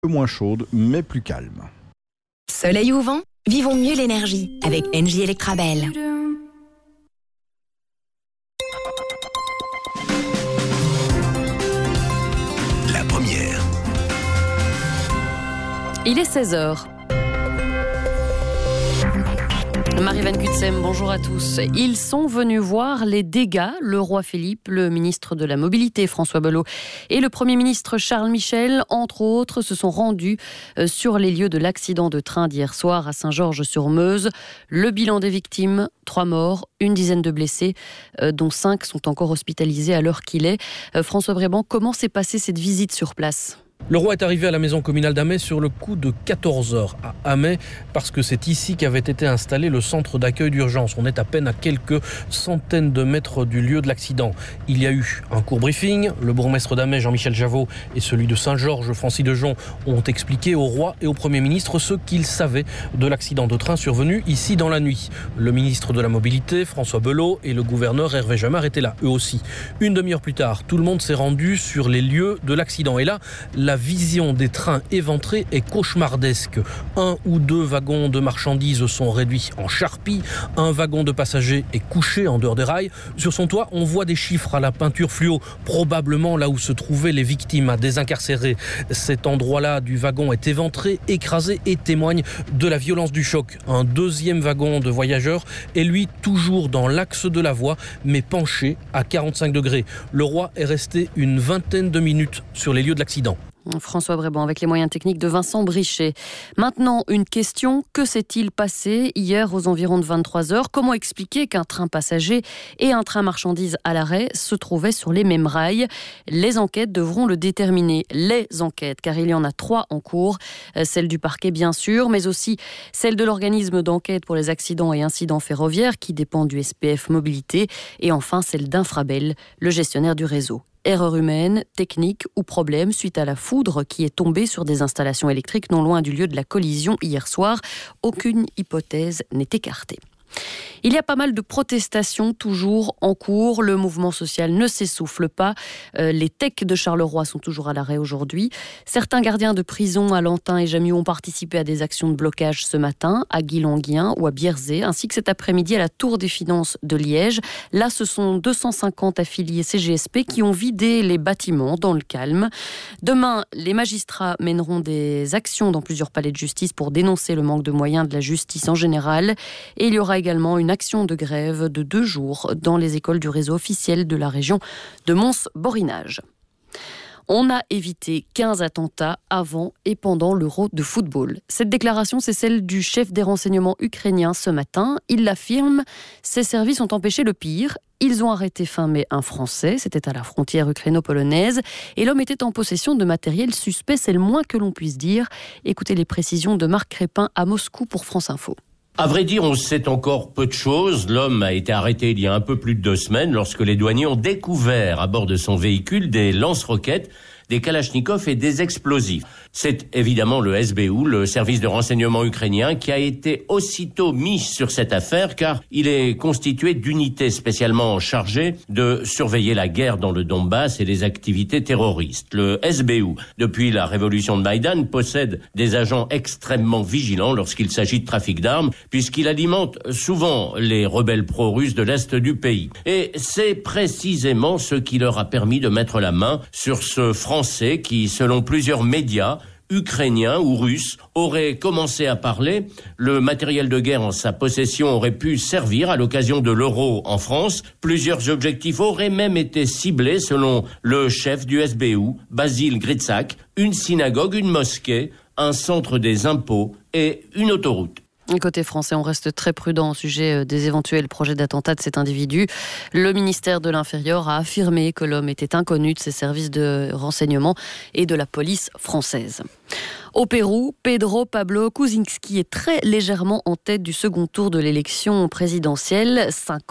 peu moins chaude, mais plus calme. Soleil ou vent, vivons mieux l'énergie avec Engie Electrabel. La première. Il est 16h. Marie-Van Kutsem, bonjour à tous. Ils sont venus voir les dégâts. Le roi Philippe, le ministre de la Mobilité François Belot et le Premier ministre Charles Michel, entre autres, se sont rendus sur les lieux de l'accident de train d'hier soir à Saint-Georges-sur-Meuse. Le bilan des victimes, 3 morts, une dizaine de blessés, dont 5 sont encore hospitalisés à l'heure qu'il est. François Bréban, comment s'est passée cette visite sur place ? Le roi est arrivé à la maison communale d'Amay sur le coup de 14h à Amay parce que c'est ici qu'avait été installé le centre d'accueil d'urgence. On est à peine à quelques centaines de mètres du lieu de l'accident. Il y a eu un court briefing. Le bourgmestre d'Amay, Jean-Michel Javot, et celui de Saint-Georges, Francis Dejon, ont expliqué au roi et au Premier ministre ce qu'ils savaient de l'accident de train survenu ici dans la nuit. Le ministre de la Mobilité, François Belot, et le gouverneur Hervé Jamard étaient là, eux aussi. Une demi-heure plus tard, tout le monde s'est rendu sur les lieux de l'accident. Et là, la vision des trains éventrés est cauchemardesque. 1 ou 2 wagons de marchandises sont réduits en charpie. Un wagon de passagers est couché en dehors des rails. Sur son toit, on voit des chiffres à la peinture fluo, probablement là où se trouvaient les victimes à désincarcérer. Cet endroit-là du wagon est éventré, écrasé et témoigne de la violence du choc. Un deuxième wagon de voyageurs est lui toujours dans l'axe de la voie, mais penché à 45 degrés. Le roi est resté une vingtaine de minutes sur les lieux de l'accident. François Bréban avec les moyens techniques de Vincent Brichet. Maintenant, une question. Que s'est-il passé hier aux environs de 23h ? Comment expliquer qu'un train passager et un train marchandises à l'arrêt se trouvaient sur les mêmes rails ? Les enquêtes devront le déterminer. Les enquêtes, car il y en a 3 en cours. Celle du parquet, bien sûr, mais aussi celle de l'organisme d'enquête pour les accidents et incidents ferroviaires qui dépend du SPF Mobilité. Et enfin, celle d'Infrabel, le gestionnaire du réseau. Erreur humaine, technique ou problème suite à la foudre qui est tombée sur des installations électriques non loin du lieu de la collision hier soir. Aucune hypothèse n'est écartée. Il y a pas mal de protestations toujours en cours. Le mouvement social ne s'essouffle pas. Les techs de Charleroi sont toujours à l'arrêt aujourd'hui. Certains gardiens de prison à Lantin et Jamut ont participé à des actions de blocage ce matin, à Guy-Languien ou à Bierzet, ainsi que cet après-midi à la Tour des Finances de Liège. Là, ce sont 250 affiliés CGSP qui ont vidé les bâtiments dans le calme. Demain, les magistrats mèneront des actions dans plusieurs palais de justice pour dénoncer le manque de moyens de la justice en général. Et il y aura également une action de grève de 2 jours dans les écoles du réseau officiel de la région de Mons-Borinage. On a évité 15 attentats avant et pendant l'Euro de football. Cette déclaration, c'est celle du chef des renseignements ukrainiens ce matin. Il l'affirme, ses services ont empêché le pire. Ils ont arrêté fin mai un Français, c'était à la frontière ukraino-polonaise, et l'homme était en possession de matériel suspect, c'est le moins que l'on puisse dire. Écoutez les précisions de Marc Crépin à Moscou pour France Info. À vrai dire, on sait encore peu de choses. L'homme a été arrêté il y a un peu plus de 2 semaines lorsque les douaniers ont découvert à bord de son véhicule des lance-roquettes, des kalachnikovs et des explosifs. C'est évidemment le SBU, le service de renseignement ukrainien, qui a été aussitôt mis sur cette affaire car il est constitué d'unités spécialement chargées de surveiller la guerre dans le Donbass et les activités terroristes. Le SBU, depuis la révolution de Maïdan, possède des agents extrêmement vigilants lorsqu'il s'agit de trafic d'armes, puisqu'il alimente souvent les rebelles pro-russes de l'Est du pays. Et c'est précisément ce qui leur a permis de mettre la main sur ce Français qui, selon plusieurs médias, ukrainien ou russe, aurait commencé à parler. Le matériel de guerre en sa possession aurait pu servir à l'occasion de l'Euro en France. Plusieurs objectifs auraient même été ciblés selon le chef du SBU, Basil Gritsak, une synagogue, une mosquée, un centre des impôts et une autoroute. Côté français, on reste très prudent au sujet des éventuels projets d'attentat de cet individu. Le ministère de l'Intérieur a affirmé que l'homme était inconnu de ses services de renseignement et de la police française. Au Pérou, Pedro Pablo Kuczynski est très légèrement en tête du second tour de l'élection présidentielle.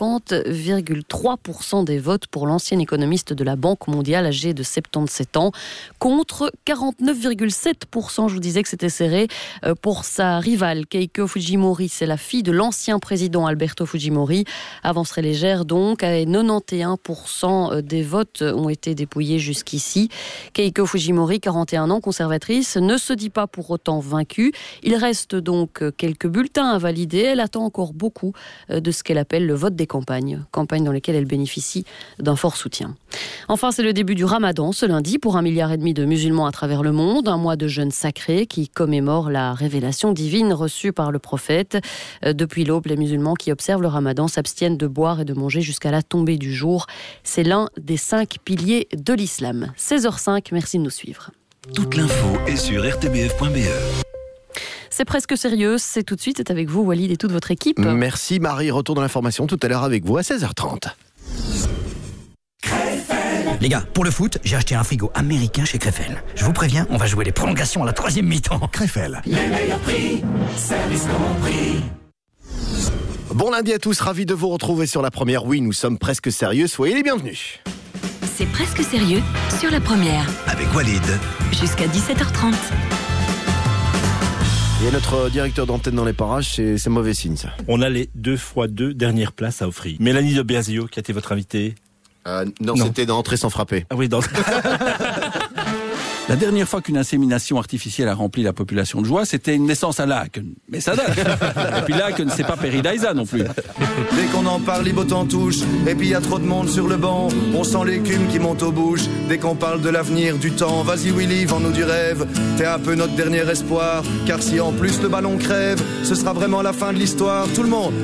50,3% des votes pour l'ancien économiste de la Banque mondiale âgé de 77 ans, contre 49,7%, je vous disais que c'était serré, pour sa rivale Keiko Fujimori. C'est la fille de l'ancien président Alberto Fujimori. Avancerait légère donc, et 91% des votes ont été dépouillés jusqu'ici. Keiko Fujimori, 41 ans, conservatrice, ne se dit pas pour autant vaincue. Il reste donc quelques bulletins à valider. Elle attend encore beaucoup de ce qu'elle appelle le vote des campagnes dans lesquelles elle bénéficie d'un fort soutien. Enfin, c'est le début du Ramadan ce lundi pour 1,5 milliard de musulmans à travers le monde, un mois de jeûne sacré qui commémore la révélation divine reçue par le prophète. Depuis l'aube, les musulmans qui observent le Ramadan s'abstiennent de boire et de manger jusqu'à la tombée du jour. C'est l'un des 5 piliers de l'islam. 16h05, merci de nous suivre. Toute l'info est sur rtbf.be. C'est presque sérieux, c'est tout de suite, c'est avec vous Walid et toute votre équipe. Merci Marie, retour dans l'information tout à l'heure avec vous à 16h30. Les gars, pour le foot, j'ai acheté un frigo américain chez Krefel. Je vous préviens, on va jouer les prolongations à la 3e mi-temps. Krefel. Les meilleurs prix, service compris. Bon lundi à tous, ravi de vous retrouver sur la première. Oui, nous sommes presque sérieux, soyez les bienvenus. C'est presque sérieux sur la première. Avec Walid. Jusqu'à 17h30. Et notre directeur d'antenne dans les parages, c'est mauvais signe ça. On a les 2x2 dernières places à offrir. Mélanie de Berzio, qui a été votre invitée. Non, c'était d'entrer sans frapper. Ah oui, dans... La dernière fois qu'une insémination artificielle a rempli la population de joie, c'était une naissance à Laken. Mais ça date. Et puis Laken, c'est pas Peridaisa non plus. Dès qu'on en parle, les bottes en touche. Et puis y a trop de monde sur le banc. On sent l'écume qui monte aux bouches. Dès qu'on parle de l'avenir, du temps, vas-y Willy, vends-nous du rêve. T'es un peu notre dernier espoir. Car si en plus le ballon crève, ce sera vraiment la fin de l'histoire. Tout le monde.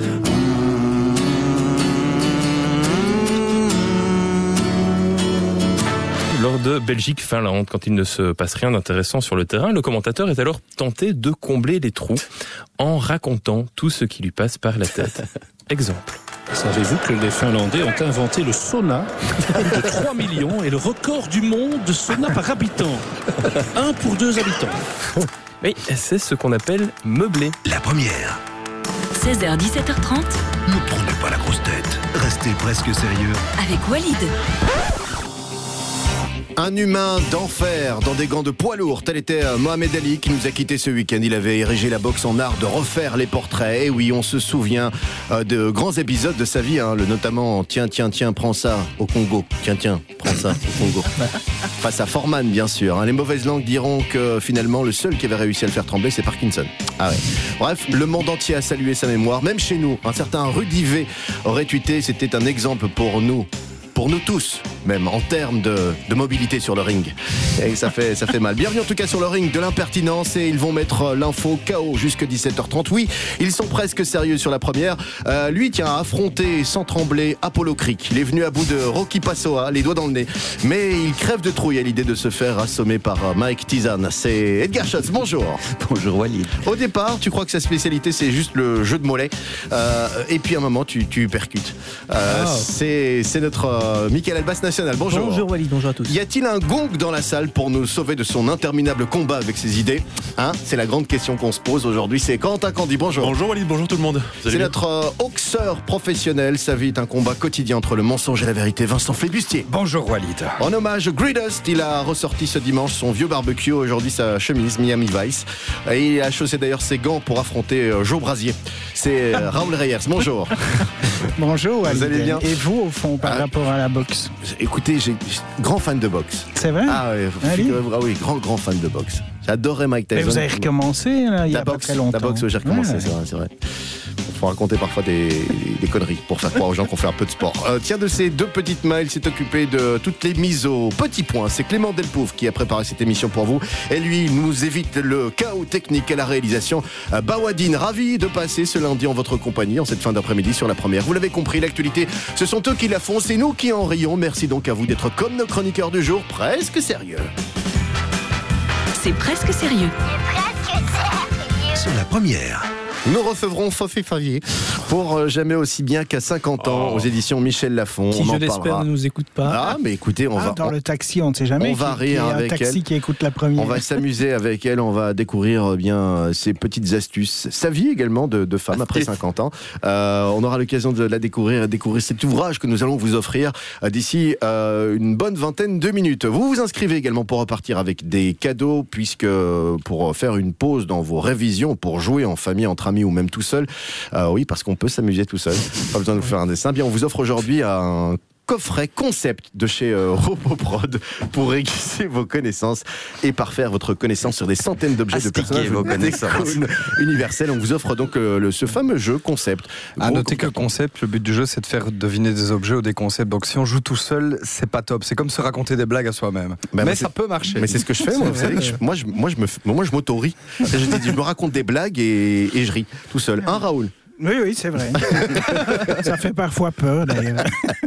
Lors de Belgique-Finlande, quand il ne se passe rien d'intéressant sur le terrain, le commentateur est alors tenté de combler les trous en racontant tout ce qui lui passe par la tête. Exemple. Savez-vous que les Finlandais ont inventé le sauna de 3 millions et le record du monde de sauna par habitant. 1 pour 2 habitants. Oui, c'est ce qu'on appelle meubler. La première. 16h, 17h30. Ne prenez pas la grosse tête. Restez presque sérieux. Avec Walid. Un humain d'enfer dans des gants de poids lourds, tel était Mohamed Ali qui nous a quittés ce week-end. Il avait érigé la boxe en art de refaire les portraits. Et oui, on se souvient de grands épisodes de sa vie, notamment Tiens, prends ça au Congo. Tiens, prends ça au Congo. Face à Foreman, bien sûr. Les mauvaises langues diront que finalement, le seul qui avait réussi à le faire trembler, c'est Parkinson. Ah ouais. Bref, le monde entier a salué sa mémoire. Même chez nous, un certain Rudy V aurait tweeté, c'était un exemple pour nous tous, même en termes de mobilité sur le ring. Et ça fait mal. Bienvenue en tout cas sur le ring de l'impertinence et ils vont mettre l'info KO jusqu'à 17h30. Oui, ils sont presque sérieux sur la première. Lui, a affronté sans trembler Apollo Creek. Il est venu à bout de Rocky Passoa, les doigts dans le nez. Mais il crève de trouille à l'idée de se faire assommer par Mike Tyson. C'est Edgar Schatz, bonjour. Bonjour Walid. Au départ, tu crois que sa spécialité c'est juste le jeu de mollets. Et puis à un moment, tu percutes. C'est notre Michael Albas National, bonjour. Bonjour Walid, bonjour à tous. Y a-t-il un gong dans la salle pour nous sauver de son interminable combat avec ses idées ? C'est la grande question qu'on se pose aujourd'hui. C'est Quentin Candy, bonjour. Bonjour Walid, bonjour tout le monde. C'est notre hoaxeur professionnel. Sa vie est un combat quotidien entre le mensonge et la vérité. Vincent Flébustier. Bonjour Walid. En hommage, Greedust, il a ressorti ce dimanche son vieux barbecue, aujourd'hui sa chemise Miami Vice. Et il a chaussé d'ailleurs ses gants pour affronter Joe Brasier. C'est Raoul Reyes, bonjour. Bonjour Walid. Vous allez bien ? Et vous au fond par rapport à la boxe ? Écoutez, j'ai grand fan de boxe. C'est vrai ? Ah oui, grand fan de boxe. J'adorais Mike Tyson. Mais vous avez recommencé là, il y a pas très longtemps. La boxe, j'ai recommencé, c'est vrai. Il faut raconter parfois des conneries pour faire croire aux gens qu'on fait un peu de sport. Tiens, de ces 2 petites mains, il s'est occupé de toutes les mises au petit point. C'est Clément Delpouf qui a préparé cette émission pour vous. Et lui, il nous évite le chaos technique à la réalisation. Bawadine, ravi de passer ce lundi en votre compagnie, en cette fin d'après-midi sur la première. Vous l'avez compris, l'actualité, ce sont eux qui la font, c'est nous qui en rions. Merci donc à vous d'être comme nos chroniqueurs du jour, presque sérieux. C'est presque sérieux. Sur la première. Nous recevrons Sophie Favier pour Jamais aussi bien qu'à 50 ans aux éditions Michel Lafon. Qui, je l'espère, ne nous écoute pas. Ah, mais écoutez, on va... Dans le taxi, on ne sait jamais. On va rire avec elle. Un taxi qui écoute la première. On va s'amuser avec elle, on va découvrir bien ses petites astuces. Sa vie également de femme après 50 ans. On aura l'occasion de la découvrir et découvrir cet ouvrage que nous allons vous offrir d'ici une bonne vingtaine de minutes. Vous vous inscrivez également pour repartir avec des cadeaux, puisque pour faire une pause dans vos révisions, pour jouer en famille, entre amis ou même tout seul, oui, parce qu'on peut s'amuser tout seul, pas besoin de vous faire un dessin. Bien, on vous offre aujourd'hui un coffret concept de chez Roboprod pour aiguiser vos connaissances et parfaire votre connaissance sur des centaines d'objets de personnages universels. On vous offre donc ce fameux jeu concept. À noter que concept, le but du jeu, c'est de faire deviner des objets ou des concepts. Donc si on joue tout seul, c'est pas top. C'est comme se raconter des blagues à soi-même. Mais ça peut marcher. Mais c'est ce que je fais. Moi, vous savez, moi, je m'auto-ris. Je me raconte des blagues et je ris tout seul. Raoul? Oui, c'est vrai. Ça fait parfois peur, d'ailleurs.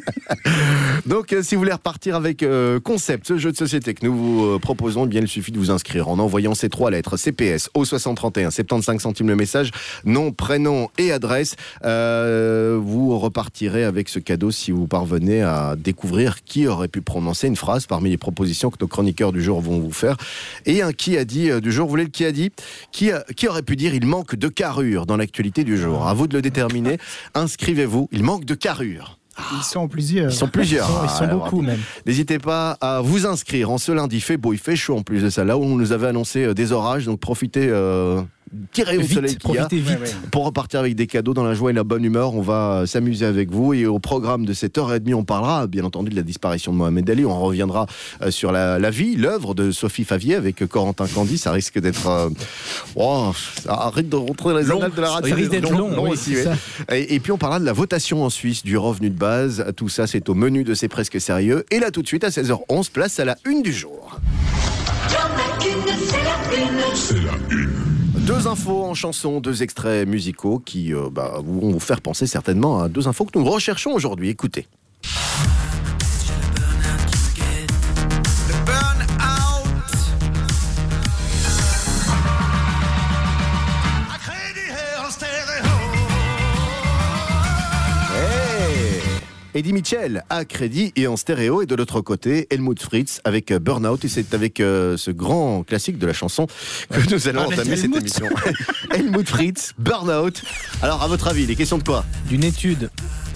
Donc, si vous voulez repartir avec Concept, ce jeu de société que nous vous proposons, bien, il suffit de vous inscrire en envoyant ces 3 lettres CPS au 6031, 75 centimes le message, nom, prénom et adresse. Vous repartirez avec ce cadeau si vous parvenez à découvrir qui aurait pu prononcer une phrase parmi les propositions que nos chroniqueurs du jour vont vous faire. Et un qui a dit du jour, vous voulez le qui a dit? Qui aurait pu dire il manque de carrure dans l'actualité du jour? À vous de le déterminer. Inscrivez-vous, il manque de carrure. Ils sont plusieurs. Ils sont beaucoup même. N'hésitez pas à vous inscrire. En ce lundi, il fait beau, il fait chaud en plus de ça. Là où on nous avait annoncé des orages, donc profitez... tirez au soleil qu'il y a pour repartir avec des cadeaux dans la joie et la bonne humeur. On va s'amuser avec vous et au programme de cette heure et demie, on parlera bien entendu de la disparition de Mohamed Ali. On reviendra sur la vie, l'œuvre de Sophie Favier avec Corentin Candy. Ça risque d'être ça arrête de rentrer dans les annales de la radio. Ça risque d'être long aussi, oui. Et puis on parlera de la votation en Suisse du revenu de base. Tout ça, c'est au menu de C'est presque sérieux. Et là tout de suite à 16h11, place à la une du jour. C'est la une. 2 infos en chanson, 2 extraits musicaux qui vont vous faire penser certainement à 2 infos que nous recherchons aujourd'hui. Écoutez. Eddie Mitchell à crédit et en stéréo, et de l'autre côté Helmut Fritz avec Burnout, et c'est avec ce grand classique de la chanson que nous allons entamer cette émission. Helmut Fritz, Burnout. Alors à votre avis, les questions de quoi? D'une étude.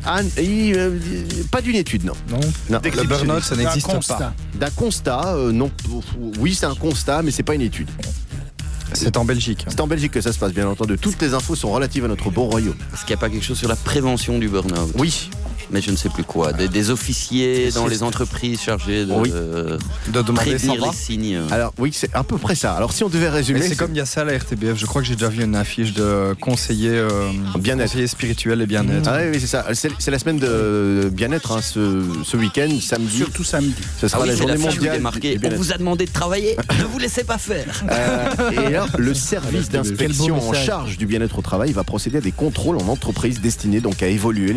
Pas d'une étude, non. Le burn-out, ça n'existe pas. D'un constat, non. Oui, c'est un constat, mais c'est pas une étude. C'est en Belgique. C'est en Belgique que ça se passe, bien entendu. Toutes les infos sont relatives à notre beau royaume. Est-ce qu'il n'y a pas quelque chose sur la prévention du burn-out? Oui. Mais je ne sais plus quoi. Des officiers dans les entreprises chargés de prévenir les signes. Alors oui, c'est à peu près ça. Alors si on devait résumer... C'est comme il y a ça à la RTBF. Je crois que j'ai déjà vu une affiche de conseiller spirituel et bien-être. Ah oui, c'est ça. C'est la semaine de bien-être ce week-end, samedi. Surtout samedi. Ce sera la journée mondiale. On vous a demandé de travailler, ne vous laissez pas faire. Et alors, le service d'inspection en charge du bien-être au travail va procéder à des contrôles en entreprise destinés donc à évaluer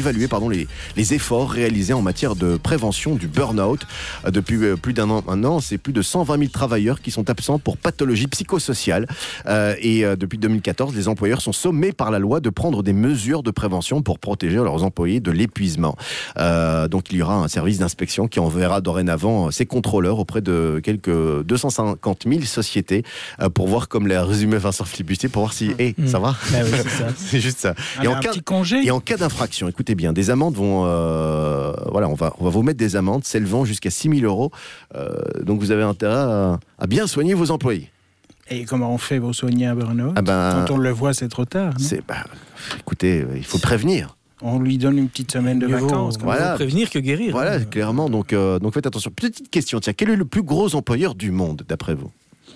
les efforts réalisés en matière de prévention du burn-out. Depuis plus d'un an maintenant, c'est plus de 120 000 travailleurs qui sont absents pour pathologie psychosociale. Et depuis 2014, les employeurs sont sommés par la loi de prendre des mesures de prévention pour protéger leurs employés de l'épuisement. Donc il y aura un service d'inspection qui enverra dorénavant ses contrôleurs auprès de quelques 250 000 sociétés pour voir, comme l'a résumé Vincent Flibustier, pour voir si ça va. Bah oui, c'est ça. C'est juste ça. Et en cas d'infraction, écoutez bien, des amendes vont... on va vous mettre des amendes s'élevant jusqu'à 6 000 €. Donc vous avez intérêt à bien soigner vos employés. Et comment on fait pour soigner un burn-out? Quand on le voit, c'est trop tard. Écoutez, il faut prévenir. On lui donne une petite semaine de vacances. Voilà. Prévenir que guérir. Voilà, clairement. Donc faites attention. Petite question, tiens, quel est le plus gros employeur du monde, d'après vous?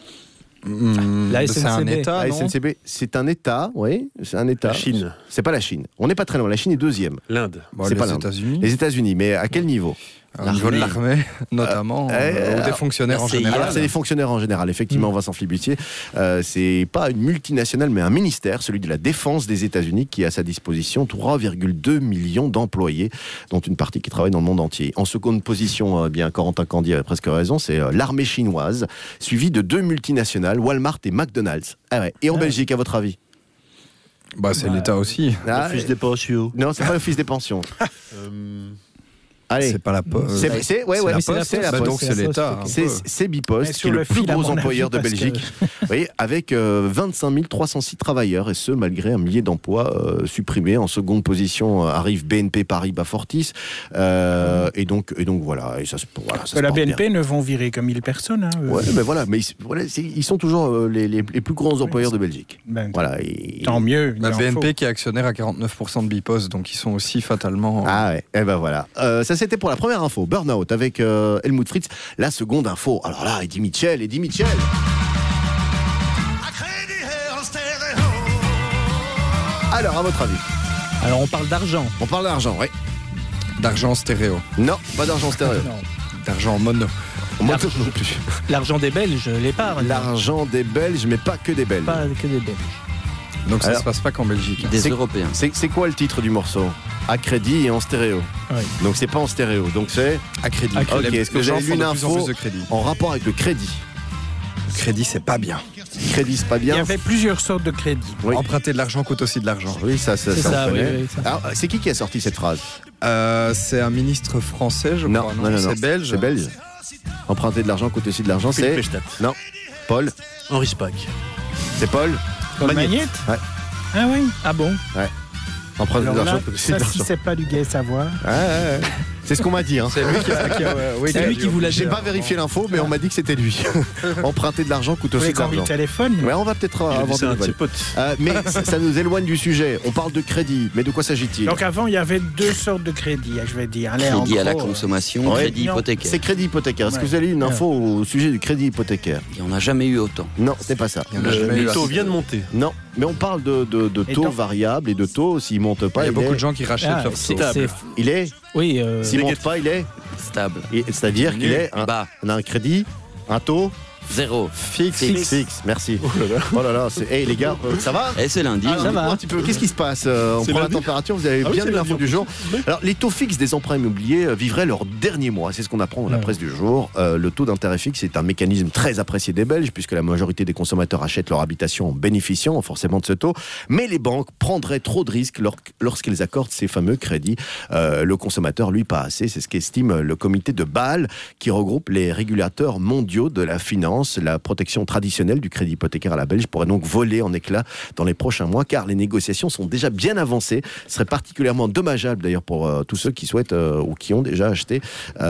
La SNCB. C'est un État, la SNCB, c'est un État, oui, c'est un État. La Chine. C'est pas la Chine. On n'est pas très loin. La Chine est deuxième. L'Inde. C'est pas les l'Inde. États-Unis. Les États-Unis, mais à quel niveau? Au niveau de l'armée, notamment, ou des fonctionnaires en général. Alors, c'est des fonctionnaires en général, effectivement, Vincent Flibustier. C'est pas une multinationale, mais un ministère, celui de la Défense des États-Unis, qui a à sa disposition 3,2 millions d'employés, dont une partie qui travaille dans le monde entier. En seconde position, Corentin Candy avait presque raison, c'est l'armée chinoise, suivie de 2 multinationales, Walmart et McDonald's. Et en Belgique, à votre avis? C'est l'État aussi. L'Office des pensions. Non, c'est pas l'Office des pensions. Allez. C'est pas la Poste. C'est la Poste. C'est la Poste. Donc c'est l'État. C'est Bipost, qui est le plus gros employeur de Belgique. Vous voyez, avec 25 306 travailleurs, et ce, malgré un millier d'emplois supprimés. En seconde position arrive BNP Paribas Fortis. Et donc voilà. Et ça la BNP ne vont virer comme 1000 personnes. Ouais, mais voilà. Mais ils sont toujours les plus grands employeurs de Belgique. Voilà. Tant mieux. La BNP qui est actionnaire à 49% de Bipost, donc ils sont aussi fatalement. Ah ouais. Et ben voilà. Ça c'était pour la première info, Burnout avec Helmut Fritz. La seconde info, alors là, Eddie Mitchell. Alors, à votre avis? Alors, on parle d'argent. On parle d'argent, oui. D'argent stéréo. Non, pas d'argent stéréo. D'argent mono. Mono non plus. L'argent des Belges, l'épargne. L'argent des Belges, mais pas que des Belges. Pas que des Belges. Donc ça se passe pas qu'en Belgique. Des Européens. C'est quoi le titre du morceau? À crédit et en stéréo. Oui. Donc c'est pas en stéréo, donc c'est à crédit. Ok, est-ce que vous avez lu une info en rapport avec le crédit? Crédit, c'est pas bien. Crédit, c'est pas bien. Il y avait plusieurs sortes de crédits. Oui. Emprunter de l'argent coûte aussi de l'argent. Oui, ça on connaît. Oui, ça. Alors, c'est qui a sorti cette phrase? C'est un ministre français, je crois. Non, c'est belge. C'est belge. Emprunter de l'argent coûte aussi de l'argent, c'est... Non. Paul. Henri Spaak. C'est Paul. Magnette. Ouais. Ah oui. Ah bon. Ouais. Emprunter de l'argent coûte aussi de ça, l'argent. si c'est pas du gay savoir. Ouais. C'est ce qu'on m'a dit. Hein. C'est lui c'est lui qui vous l'a dit. J'ai pas vérifié l'info, mais on m'a dit que c'était lui. Emprunter de l'argent coûte aussi de l'argent. Téléphone. Ouais, on va peut-être avoir des potes. Mais ça nous éloigne du sujet. On parle de crédit, mais de quoi s'agit-il? Donc avant, il y avait deux sortes de crédits, je vais dire. Crédit à la consommation, crédit hypothécaire. C'est crédit hypothécaire. Est-ce que vous avez eu une info au sujet du crédit hypothécaire? Il n'y en a jamais eu autant. Non, c'est pas ça. Le taux vient de monter. Non, mais on parle de taux variables et de taux, s'ils montent pas. Il y a beaucoup de gens qui rachètent leur taux. Il est. Oui. S'il monte pas, il est stable. C'est-à-dire qu'il est bas. On a un crédit, un taux. Zéro. Fixe. Merci. Oh là là. Hey les gars, ça va? C'est lundi. Ça va un petit peu. Qu'est-ce qui se passe? On prend la température, vous avez bien de l'info du jour. Alors, les taux fixes des emprunts immobiliers vivraient leur dernier mois. C'est ce qu'on apprend dans la presse du jour. Le taux d'intérêt fixe est un mécanisme très apprécié des Belges, puisque la majorité des consommateurs achètent leur habitation en bénéficiant forcément de ce taux. Mais les banques prendraient trop de risques lorsqu'elles accordent ces fameux crédits. Le consommateur, lui, pas assez. C'est ce qu'estime le comité de Bâle, qui regroupe les régulateurs mondiaux de la finance. La protection traditionnelle du crédit hypothécaire à la Belge pourrait donc voler en éclats dans les prochains mois, car les négociations sont déjà bien avancées. Ce serait particulièrement dommageable d'ailleurs pour tous ceux qui souhaitent ou qui ont déjà acheté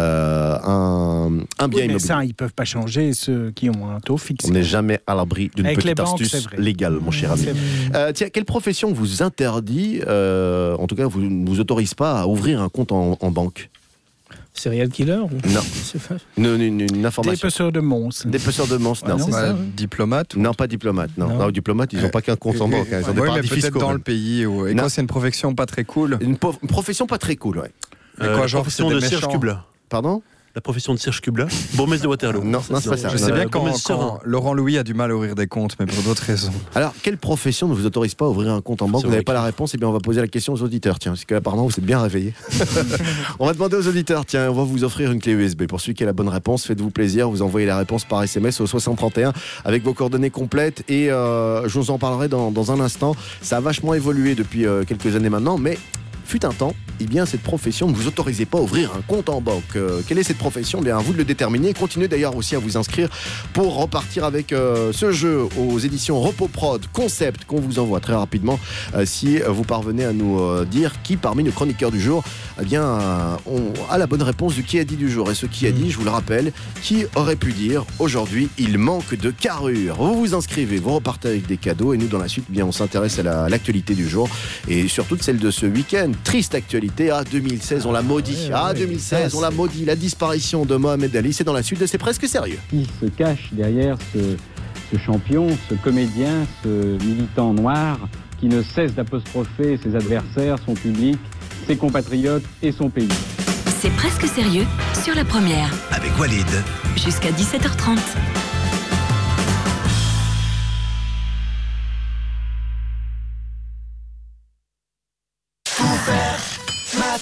un bien immobilier. Mais ça, ils peuvent pas changer ceux qui ont un taux fixe. On n'est jamais à l'abri d'une petite astuce légale, mon cher ami. Tiens, quelle profession vous interdit, en tout cas vous ne vous autorise pas à ouvrir un compte en banque? Serial killer Non. Une information. Dépeceurs de monstres. Dépeceurs de monstres, non. Diplomate Non, pas diplomate. Non, diplomate, ils n'ont pas qu'un compte en banque. Ils ont des paradis fiscaux. Dans le pays. Et quoi, c'est une profession pas très cool. Une profession pas très cool, ouais. Quoi, genre, profession de Serge Kubla. Pardon? La profession de Serge Kubla, bourgmestre de Waterloo. Non, c'est pas ça. Je sais bien quand Laurent Louis a du mal à ouvrir des comptes, mais pour d'autres raisons. Alors, quelle profession ne vous autorise pas à ouvrir un compte en banque? Vous n'avez pas la réponse, et bien on va poser la question aux auditeurs. Tiens, parce qu'apparemment vous êtes bien réveillés. On va demander aux auditeurs, tiens, on va vous offrir une clé USB. Pour celui qui a la bonne réponse, faites-vous plaisir, vous envoyez la réponse par SMS au 6031 avec vos coordonnées complètes, et je vous en parlerai dans un instant. Ça a vachement évolué depuis quelques années maintenant, mais fut un temps, eh bien, cette profession ne vous autorisait pas à ouvrir un compte en banque. Quelle est cette profession? Eh bien, à vous de le déterminer. Continuez d'ailleurs aussi à vous inscrire pour repartir avec ce jeu aux éditions Repoprod Concept qu'on vous envoie très rapidement. Si vous parvenez à nous dire qui parmi nos chroniqueurs du jour, eh bien, a la bonne réponse du qui a dit du jour. Et ce qui a dit, je vous le rappelle, qui aurait pu dire aujourd'hui il manque de carrure. Vous vous inscrivez, vous repartez avec des cadeaux, et nous dans la suite, eh bien, on s'intéresse à l'actualité du jour et surtout celle de ce week-end. Triste actualité. 2016, on l'a maudit. 2016, on l'a maudit. La disparition de Mohamed Ali, c'est dans la suite de C'est presque sérieux. Qui se cache derrière ce champion, ce comédien, ce militant noir qui ne cesse d'apostropher ses adversaires, son public, ses compatriotes et son pays. C'est presque sérieux sur la première. Avec Walid. Jusqu'à 17h30.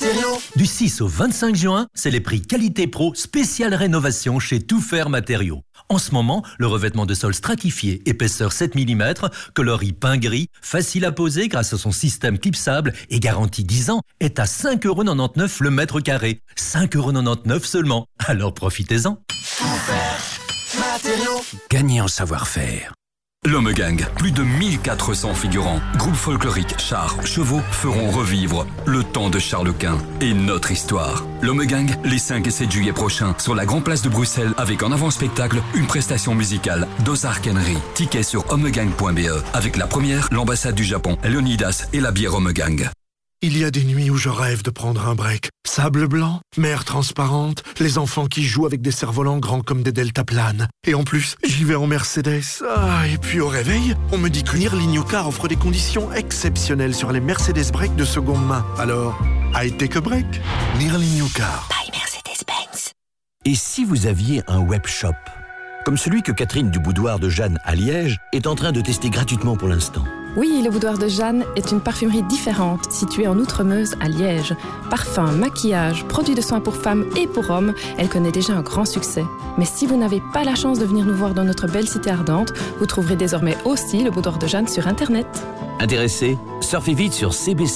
Du 6 au 25 juin, c'est les prix Qualité Pro spéciale rénovation chez Tout Faire Matériaux. En ce moment, le revêtement de sol stratifié, épaisseur 7 mm, coloris peint gris, facile à poser grâce à son système clipsable et garantie 10 ans, est à 5,99 € le mètre carré. 5,99 € seulement. Alors profitez-en. Tout Faire Matériaux. Gagnez en savoir-faire. L'Homme Gang, plus de 1400 figurants, groupes folkloriques, chars, chevaux feront revivre le temps de Charles Quint et notre histoire. L'Homme Gang, les 5 et 7 juillet prochains, sur la Grand Place de Bruxelles, avec en avant-spectacle une prestation musicale d'Ozar Kenry. Tickets sur homegang.be. Avec la première, l'ambassade du Japon, Leonidas et la bière Homme Gang. Il y a des nuits où je rêve de prendre un break. Sable blanc, mer transparente, les enfants qui jouent avec des cerfs-volants grands comme des deltaplanes. Et en plus, j'y vais en Mercedes. Et puis au réveil, on me dit que Nearly New Car offre des conditions exceptionnelles sur les Mercedes Break de seconde main. Alors, I take a break. Nearly New Car. By Mercedes-Benz. Et si vous aviez un web shop, comme celui que Catherine du Boudoir de Jeanne à Liège est en train de tester gratuitement pour l'instant? Oui, le Boudoir de Jeanne est une parfumerie différente située en Outremeuse à Liège. Parfums, maquillage, produits de soins pour femmes et pour hommes, elle connaît déjà un grand succès. Mais si vous n'avez pas la chance de venir nous voir dans notre belle cité ardente, vous trouverez désormais aussi le Boudoir de Jeanne sur Internet. Intéressé? Surfez vite sur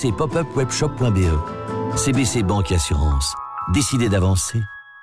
cbcpopupwebshop.be. CBC Banque et Assurance. Décidez d'avancer.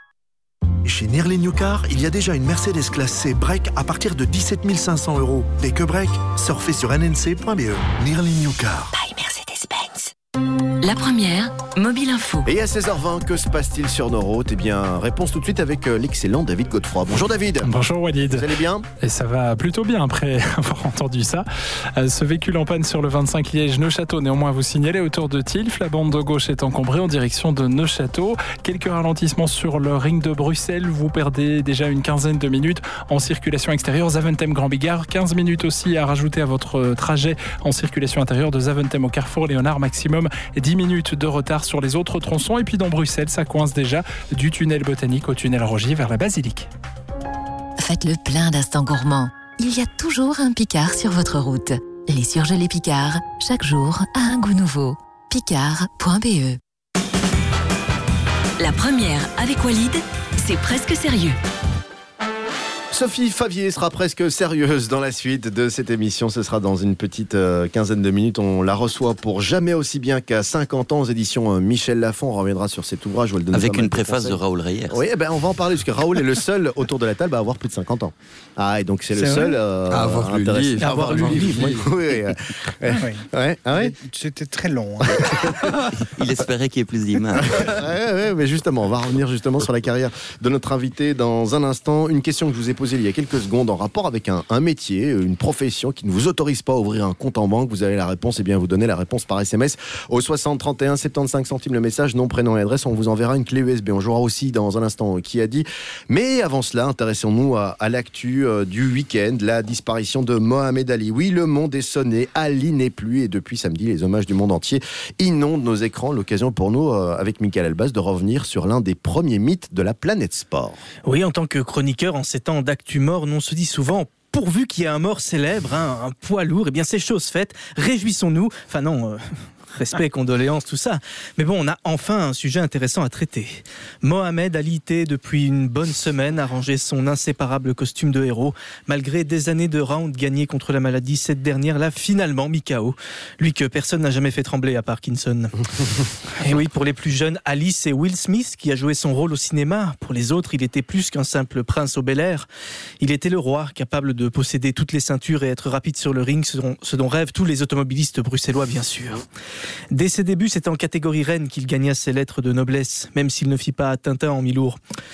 Chez Nearly New Car, il y a déjà une Mercedes classe C Break à partir de 17 500 €. Dès que Break, surfez sur nnc.be. Nearly New Car. By Mercedes-Benz. La première, Mobile Info. Et à 16h20, que se passe-t-il sur nos routes? Eh bien, réponse tout de suite avec l'excellent David Godefroy. Bonjour David. Bonjour Walid. Vous allez bien? Et ça va plutôt bien après avoir entendu ça. Ce véhicule en panne sur le 25 Liège-Neuchâteau, néanmoins vous signalez autour de Tilf. La bande de gauche est encombrée en direction de Neuchâteau. Quelques ralentissements sur le ring de Bruxelles. Vous perdez déjà une quinzaine de minutes en circulation extérieure. Zaventem-Grand Bigard, 15 minutes aussi à rajouter à votre trajet en circulation intérieure de Zaventem au Carrefour Léonard. Maximum 10 minutes de retard sur les autres tronçons. Et puis dans Bruxelles, ça coince déjà du tunnel Botanique au tunnel Rogier vers la Basilique. Faites le plein d'instants gourmands. Il y a toujours un Picard sur votre route. Les surgelés Picard, chaque jour a un goût nouveau. Picard.be. La première avec Walid, c'est presque sérieux. Sophie Favier sera presque sérieuse dans la suite de cette émission. Ce sera dans une petite quinzaine de minutes. On la reçoit pour Jamais aussi bien qu'à 50 ans aux éditions Michel Lafon. On reviendra sur cet ouvrage. Avec une préface de Raoul Reyers. Oui, on va en parler parce que Raoul est le seul autour de la table à avoir plus de 50 ans. Et donc c'est le seul à avoir lu le livre. À avoir lu le livre. Oui. C'était très long. Il espérait qu'il y ait plus d'images. Mais justement, on va revenir justement sur la carrière de notre invité dans un instant. Une question que je vous ai posée il y a quelques secondes en rapport avec un métier, une profession qui ne vous autorise pas à ouvrir un compte en banque. Vous avez la réponse, vous donnez la réponse par SMS au 60 31 75 centimes le message, nom, prénom et adresse. On vous enverra une clé USB. On jouera aussi dans un instant qui a dit. Mais avant cela, intéressons-nous à l'actu du week-end, la disparition de Mohamed Ali. Oui, le monde est sonné, Ali n'est plus et depuis samedi, les hommages du monde entier inondent nos écrans. L'occasion pour nous, avec Mickaël Elbaz, de revenir sur l'un des premiers mythes de la planète sport. Oui, en tant que chroniqueur, en ces temps d'actu mort, on se dit souvent pourvu qu'il y ait un mort célèbre, un poids lourd, eh bien c'est chose faite, réjouissons-nous. Enfin non, respect, condoléances, tout ça. Mais bon, on a enfin un sujet intéressant à traiter. Mohamed Ali était depuis une bonne semaine à ranger son inséparable costume de héros. Malgré des années de rounds gagnés contre la maladie, cette dernière l'a finalement mis KO. Lui que personne n'a jamais fait trembler à Parkinson. Et oui, pour les plus jeunes, Ali, c'est Will Smith qui a joué son rôle au cinéma. Pour les autres, il était plus qu'un simple prince au Bel-Air. Il était le roi, capable de posséder toutes les ceintures et être rapide sur le ring, ce dont rêvent tous les automobilistes bruxellois, bien sûr. Dès ses débuts, c'est en catégorie reine qu'il gagna ses lettres de noblesse, même s'il ne fit pas Tintin en mi-lourd.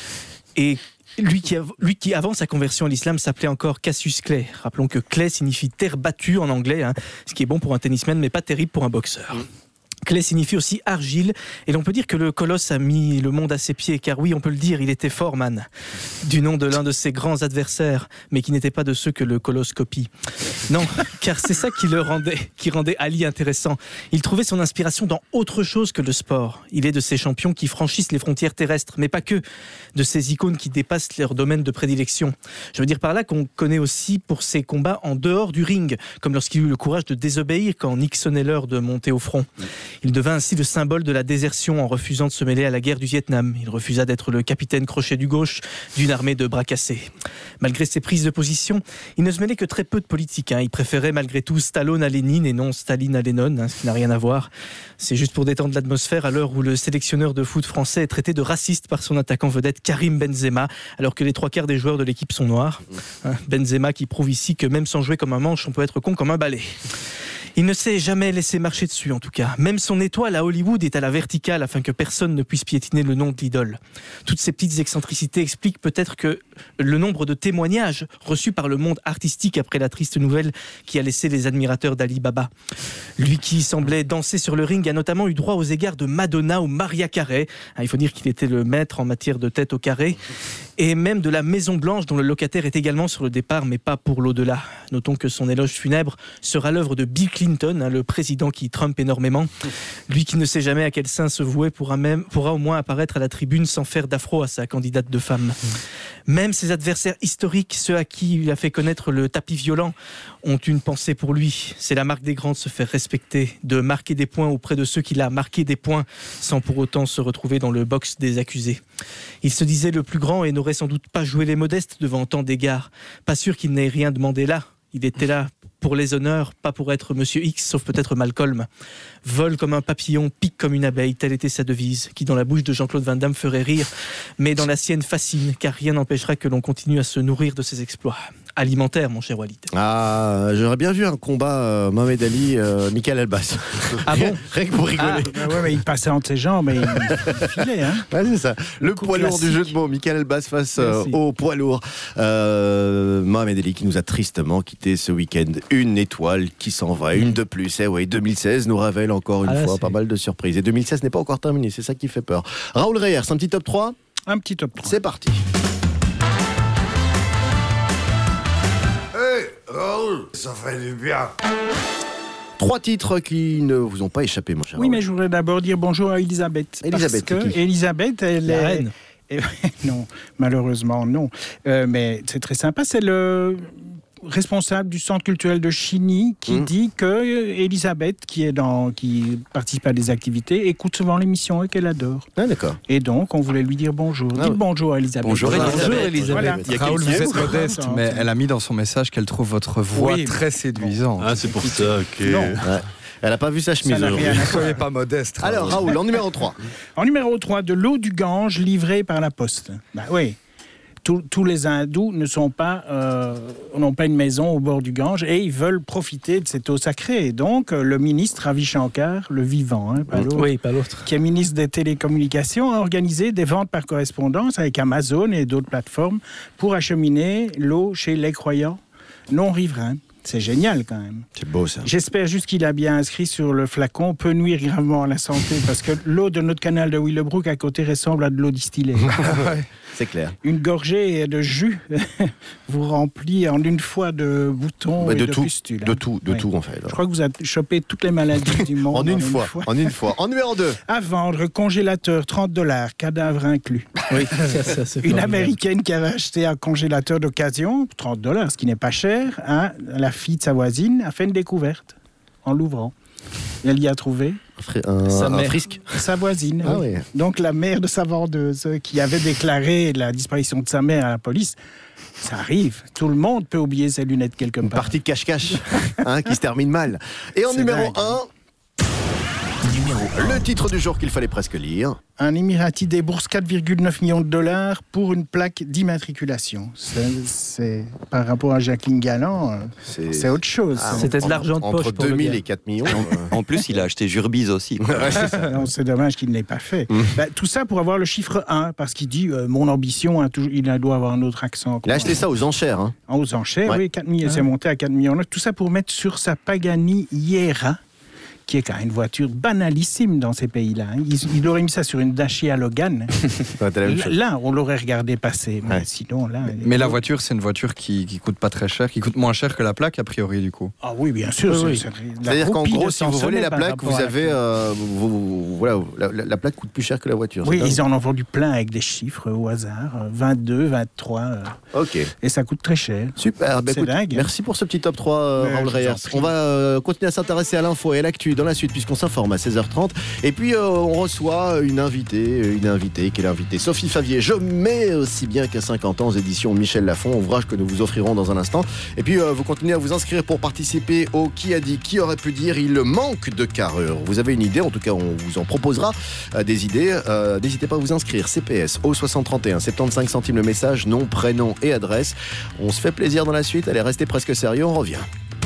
Et lui qui, avant sa conversion à l'islam, s'appelait encore Cassius Clay. Rappelons que Clay signifie terre battue en anglais, ce qui est bon pour un tennisman, mais pas terrible pour un boxeur. Clay signifie aussi argile, et l'on peut dire que le colosse a mis le monde à ses pieds, car oui, on peut le dire, il était fort, man. Du nom de l'un de ses grands adversaires, mais qui n'était pas de ceux que le colosse copie. Non, car c'est ça qui rendait Ali intéressant. Il trouvait son inspiration dans autre chose que le sport. Il est de ces champions qui franchissent les frontières terrestres, mais pas que. De ces icônes qui dépassent leur domaine de prédilection. Je veux dire par là qu'on connaît aussi pour ses combats en dehors du ring, comme lorsqu'il eut le courage de désobéir quand Nick sonnait l'heure de monter au front. Il devint ainsi le symbole de la désertion en refusant de se mêler à la guerre du Vietnam. Il refusa d'être le capitaine crochet du gauche d'une armée de bras cassés. Malgré ses prises de position, il ne se mêlait que très peu de politique. Il préférait malgré tout Stallone à Lénine et non Staline à Lennon, ce qui n'a rien à voir. C'est juste pour détendre l'atmosphère à l'heure où le sélectionneur de foot français est traité de raciste par son attaquant vedette Karim Benzema, alors que les 3/4 des joueurs de l'équipe sont noirs. Benzema qui prouve ici que même sans jouer comme un manche, on peut être con comme un balai. Il ne s'est jamais laissé marcher dessus, en tout cas. Même son étoile à Hollywood est à la verticale afin que personne ne puisse piétiner le nom de l'idole. Toutes ces petites excentricités expliquent peut-être que le nombre de témoignages reçus par le monde artistique après la triste nouvelle qui a laissé les admirateurs d'Ali Baba. Lui qui semblait danser sur le ring a notamment eu droit aux égards de Madonna ou Mariah Carey. Il faut dire qu'il était le maître en matière de tête au carré. Et même de la Maison Blanche dont le locataire est également sur le départ mais pas pour l'au-delà. Notons que son éloge funèbre sera l'œuvre de Bill Clinton, le président qui trompe énormément. Lui qui ne sait jamais à quel sein se vouer pourra au moins apparaître à la tribune sans faire d'afro à sa candidate de femme. Même ses adversaires historiques, ceux à qui il a fait connaître le tapis violent, ont une pensée pour lui. C'est la marque des grands de se faire respecter, de marquer des points auprès de ceux qu'il a marqué des points sans pour autant se retrouver dans le box des accusés. Il se disait le plus grand et n'aurait sans doute pas joué les modestes devant tant d'égards. Pas sûr qu'il n'ait rien demandé là. Il était là pour les honneurs, pas pour être Monsieur X, sauf peut-être Malcolm. Vole comme un papillon, pique comme une abeille, telle était sa devise, qui dans la bouche de Jean-Claude Van Damme ferait rire, mais dans la sienne fascine, car rien n'empêchera que l'on continue à se nourrir de ses exploits. Alimentaire, mon cher Walid. Ah, j'aurais bien vu un combat Mohamed Ali, Michael Elbaz. Ah bon? Rien que pour rigoler. Ouais, mais il passait entre ses jambes et il filait. Hein. Ouais, c'est ça. Le poids lourd du jeu de mots. Michael Elbaz face au poids lourd. Mohamed Ali qui nous a tristement quitté ce week-end. Une étoile qui s'en va, une de plus. Eh oui, 2016 nous révèle encore une fois pas mal de surprises. Et 2016 n'est pas encore terminé, c'est ça qui fait peur. Raoul Reyers, un petit top 3? Un petit top 3. C'est parti. Raoul, ça fait du bien. 3 titres qui ne vous ont pas échappé, mon cher. Oui, mais je voudrais d'abord dire bonjour à Elisabeth. Elisabeth, parce que Elisabeth, elle est... Reine. Non, malheureusement, non. Mais c'est très sympa. C'est le responsable du centre culturel de Chigny qui dit que Elisabeth, qui participe à des activités, écoute souvent l'émission et qu'elle adore. Ah, d'accord. Et donc, on voulait lui dire bonjour. Dites bonjour à Elisabeth. Bonjour Elisabeth. Voilà. Raoul, vous êtes modeste, mais elle a mis dans son message qu'elle trouve votre voix très séduisante. Ah, c'est pour ça, ok. Non. Ouais. Elle n'a pas vu sa chemise aujourd'hui. Ne soyez pas modeste. Raoul. Alors, Raoul, en numéro 3. En numéro 3, de l'eau du Gange livrée par la poste. Ben oui. Tous les hindous n'ont pas une maison au bord du Gange et ils veulent profiter de cette eau sacrée. Et donc, le ministre Ravi Shankar, le vivant, pas l'autre, qui est ministre des Télécommunications, a organisé des ventes par correspondance avec Amazon et d'autres plateformes pour acheminer l'eau chez les croyants non riverains. C'est génial quand même. C'est beau ça. J'espère juste qu'il a bien inscrit sur le flacon peut nuire gravement à la santé parce que l'eau de notre canal de Willebroek à côté ressemble à de l'eau distillée. C'est clair. Une gorgée de jus vous remplit en une fois de boutons et de pustules. De tout en fait. Je crois que vous avez chopé toutes les maladies du monde. En une fois. En numéro 2. À vendre, congélateur, $30, cadavre inclus. Oui, ça c'est une Américaine qui avait acheté un congélateur d'occasion, $30, ce qui n'est pas cher, la fille de sa voisine a fait une découverte en l'ouvrant. Elle y a trouvé un frisque. Sa voisine. Ah oui. Donc la mère de sa vendeuse qui avait déclaré la disparition de sa mère à la police. Ça arrive. Tout le monde peut oublier ses lunettes quelque part. Une partie de cache-cache qui se termine mal. Et en numéro 1... Le titre du jour qu'il fallait presque lire. Un Émirati débourse $4,9 millions pour une plaque d'immatriculation. C'est par rapport à Jacqueline Galland, c'est autre chose. C'était de l'argent de poche entre pour 2000 et 4 millions. En plus, il a acheté Jurbise aussi. Non, c'est dommage qu'il ne l'ait pas fait. Tout ça pour avoir le chiffre 1, parce qu'il dit mon ambition, il doit avoir un autre accent. Il a acheté ça aux enchères. Aux enchères, oui, 4 millions, c'est monté à 4 millions. Tout ça pour mettre sur sa Pagani Huayra, qui est quand même une voiture banalissime dans ces pays-là. Il aurait mis ça sur une Dacia Logan. Là, on l'aurait regardé passer. Mais sinon, là... Mais la voiture, c'est une voiture qui coûte pas très cher, qui coûte moins cher que la plaque, a priori, du coup. Ah oui, bien sûr. Oui. C'est-à-dire qu'en gros, si vous volez la plaque, vous avez... la plaque coûte plus cher que la voiture. Oui, ils en ont vendu plein avec des chiffres au hasard. 22, 23. Ok. Et ça coûte très cher. Super. C'est dingue. Merci pour ce petit top 3, Raoul Reyers. On va continuer à s'intéresser à l'info et à l'actu dans la suite, puisqu'on s'informe à 16h30. Et puis, on reçoit une invitée. Quelle invitée? Sophie Favier, jamais aussi bien qu'à 50 ans, aux éditions Michel Lafon, ouvrage que nous vous offrirons dans un instant. Et puis, vous continuez à vous inscrire pour participer au Qui a dit, qui aurait pu dire, il manque de carrure. Vous avez une idée, en tout cas, on vous en proposera des idées. N'hésitez pas à vous inscrire. CPS, au 6031, 75 centimes le message, nom, prénom et adresse. On se fait plaisir dans la suite. Allez, restez presque sérieux, on revient.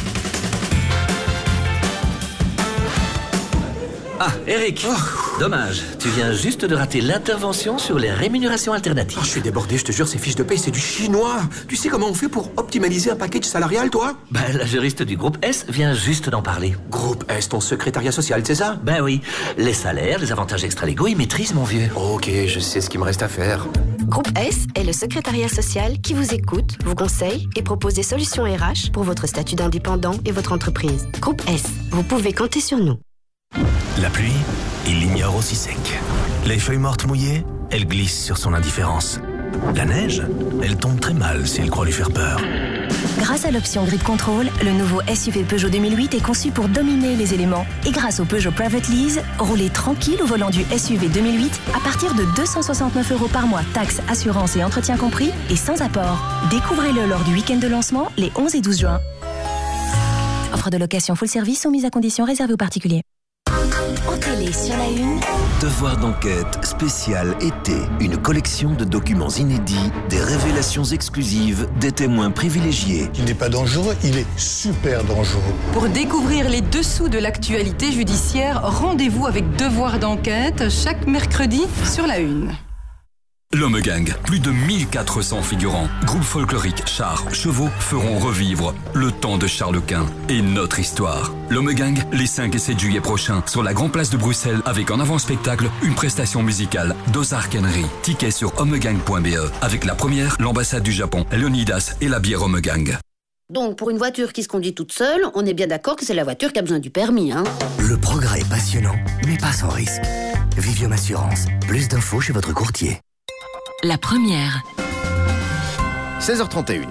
Ah, Eric, dommage. Tu viens juste de rater l'intervention sur les rémunérations alternatives. Je suis débordé, je te jure, ces fiches de paye, c'est du chinois. Tu sais comment on fait pour optimaliser un package salarial, toi? La juriste du groupe S vient juste d'en parler. Groupe S, ton secrétariat social, c'est ça? Oui. Les salaires, les avantages extra-légaux, ils maîtrisent, mon vieux. Ok, je sais ce qu'il me reste à faire. Groupe S est le secrétariat social qui vous écoute, vous conseille et propose des solutions RH pour votre statut d'indépendant et votre entreprise. Groupe S, vous pouvez compter sur nous. La pluie, il l'ignore aussi sec. Les feuilles mortes mouillées, elle glisse sur son indifférence. La neige, elle tombe très mal si elle croit lui faire peur. Grâce à l'option Grip Control, le nouveau SUV Peugeot 2008 est conçu pour dominer les éléments. Et grâce au Peugeot Private Lease, roulez tranquille au volant du SUV 2008 à partir de 269 € par mois, taxes, assurance et entretien compris, et sans apport. Découvrez-le lors du week-end de lancement, les 11 et 12 juin. Offre de location full service soumise à conditions réservées aux particuliers. En télé sur la une. Devoir d'enquête spécial été. Une collection de documents inédits, des révélations exclusives, des témoins privilégiés. Il n'est pas dangereux, il est super dangereux. Pour découvrir les dessous de l'actualité judiciaire, rendez-vous avec Devoir d'enquête chaque mercredi sur la une. L'Homme Gang, plus de 1400 figurants, groupes folkloriques, chars, chevaux feront revivre le temps de Charles Quint et notre histoire. L'Homme Gang, les 5 et 7 juillet prochains, sur la Grande Place de Bruxelles, avec en avant-spectacle une prestation musicale d'Ozark Henry. Tickets sur homegang.be, avec la première, l'ambassade du Japon, Leonidas et la bière Homme Gang. Donc, pour une voiture qui se conduit toute seule, on est bien d'accord que c'est la voiture qui a besoin du permis, hein? Le progrès est passionnant, mais pas sans risque. Vivium Assurance, plus d'infos chez votre courtier. La première. 16h31.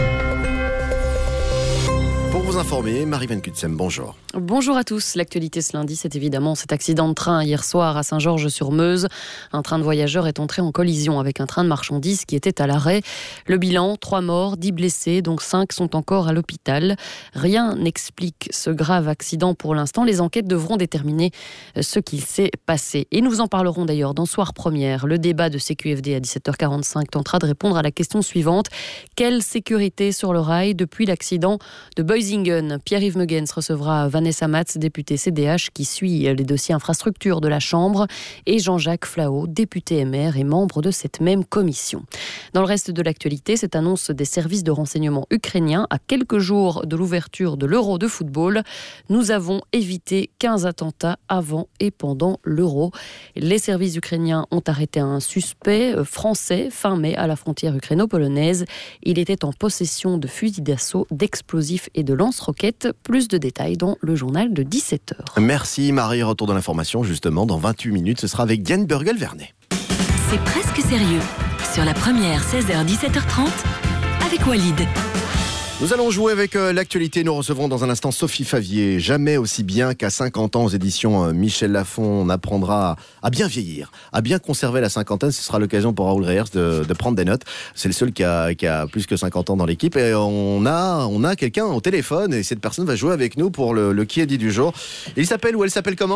Pour vous informer, Marie Van Kutsem, bonjour. Bonjour à tous. L'actualité ce lundi, c'est évidemment cet accident de train hier soir à Saint-Georges-sur-Meuse. Un train de voyageurs est entré en collision avec un train de marchandises qui était à l'arrêt. Le bilan, 3 morts, 10 blessés, dont 5 sont encore à l'hôpital. Rien n'explique ce grave accident pour l'instant. Les enquêtes devront déterminer ce qu'il s'est passé. Et nous en parlerons d'ailleurs dans Soir Première. Le débat de CQFD à 17h45 tentera de répondre à la question suivante. Quelle sécurité sur le rail depuis l'accident de Boysingen? Pierre-Yves Megens recevra Vanessa Matz, députée CDH, qui suit les dossiers infrastructures de la Chambre, et Jean-Jacques Flao, député MR et membre de cette même commission. Dans le reste de l'actualité, cette annonce des services de renseignement ukrainiens à quelques jours de l'ouverture de l'Euro de football. Nous avons évité 15 attentats avant et pendant l'Euro. Les services ukrainiens ont arrêté un suspect français fin mai à la frontière ukraino-polonaise. Il était en possession de fusils d'assaut, d'explosifs et de lance-roquettes. Plus de détails dans le journal de 17h. Merci Marie, retour de l'information justement dans 28 minutes, ce sera avec Diane Burgel-Vernet. C'est presque sérieux. Sur la première, 16h, 17h30, avec Walid. Nous allons jouer avec l'actualité. Nous recevrons dans un instant Sophie Favier. Jamais aussi bien qu'à 50 ans aux éditions Michel Lafon. On apprendra à bien vieillir, à bien conserver la cinquantaine. Ce sera l'occasion pour Raoul Reyers de prendre des notes. C'est le seul qui a plus que 50 ans dans l'équipe. Et on a quelqu'un au téléphone et cette personne va jouer avec nous pour le qui a dit du jour. Il s'appelle ou elle s'appelle comment ?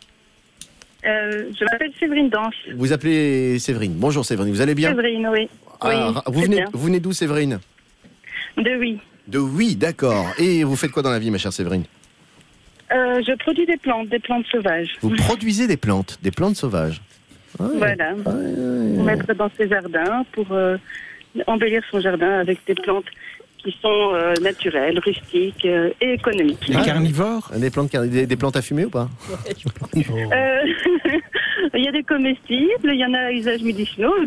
Je m'appelle Séverine Danche. Vous appelez Séverine. Bonjour Séverine, vous allez bien ? Séverine, oui. Vous venez d'où Séverine ? De oui. De oui, d'accord. Et vous faites quoi dans la vie, ma chère Séverine ? Je produis des plantes sauvages. Vous produisez des plantes sauvages. Voilà. Pour mettre dans ses jardins, pour embellir son jardin avec des plantes qui sont naturelles, rustiques et économiques. Des carnivores ? Des plantes à fumer ou pas ? Il y a des comestibles, il y en a à usage médicinaux,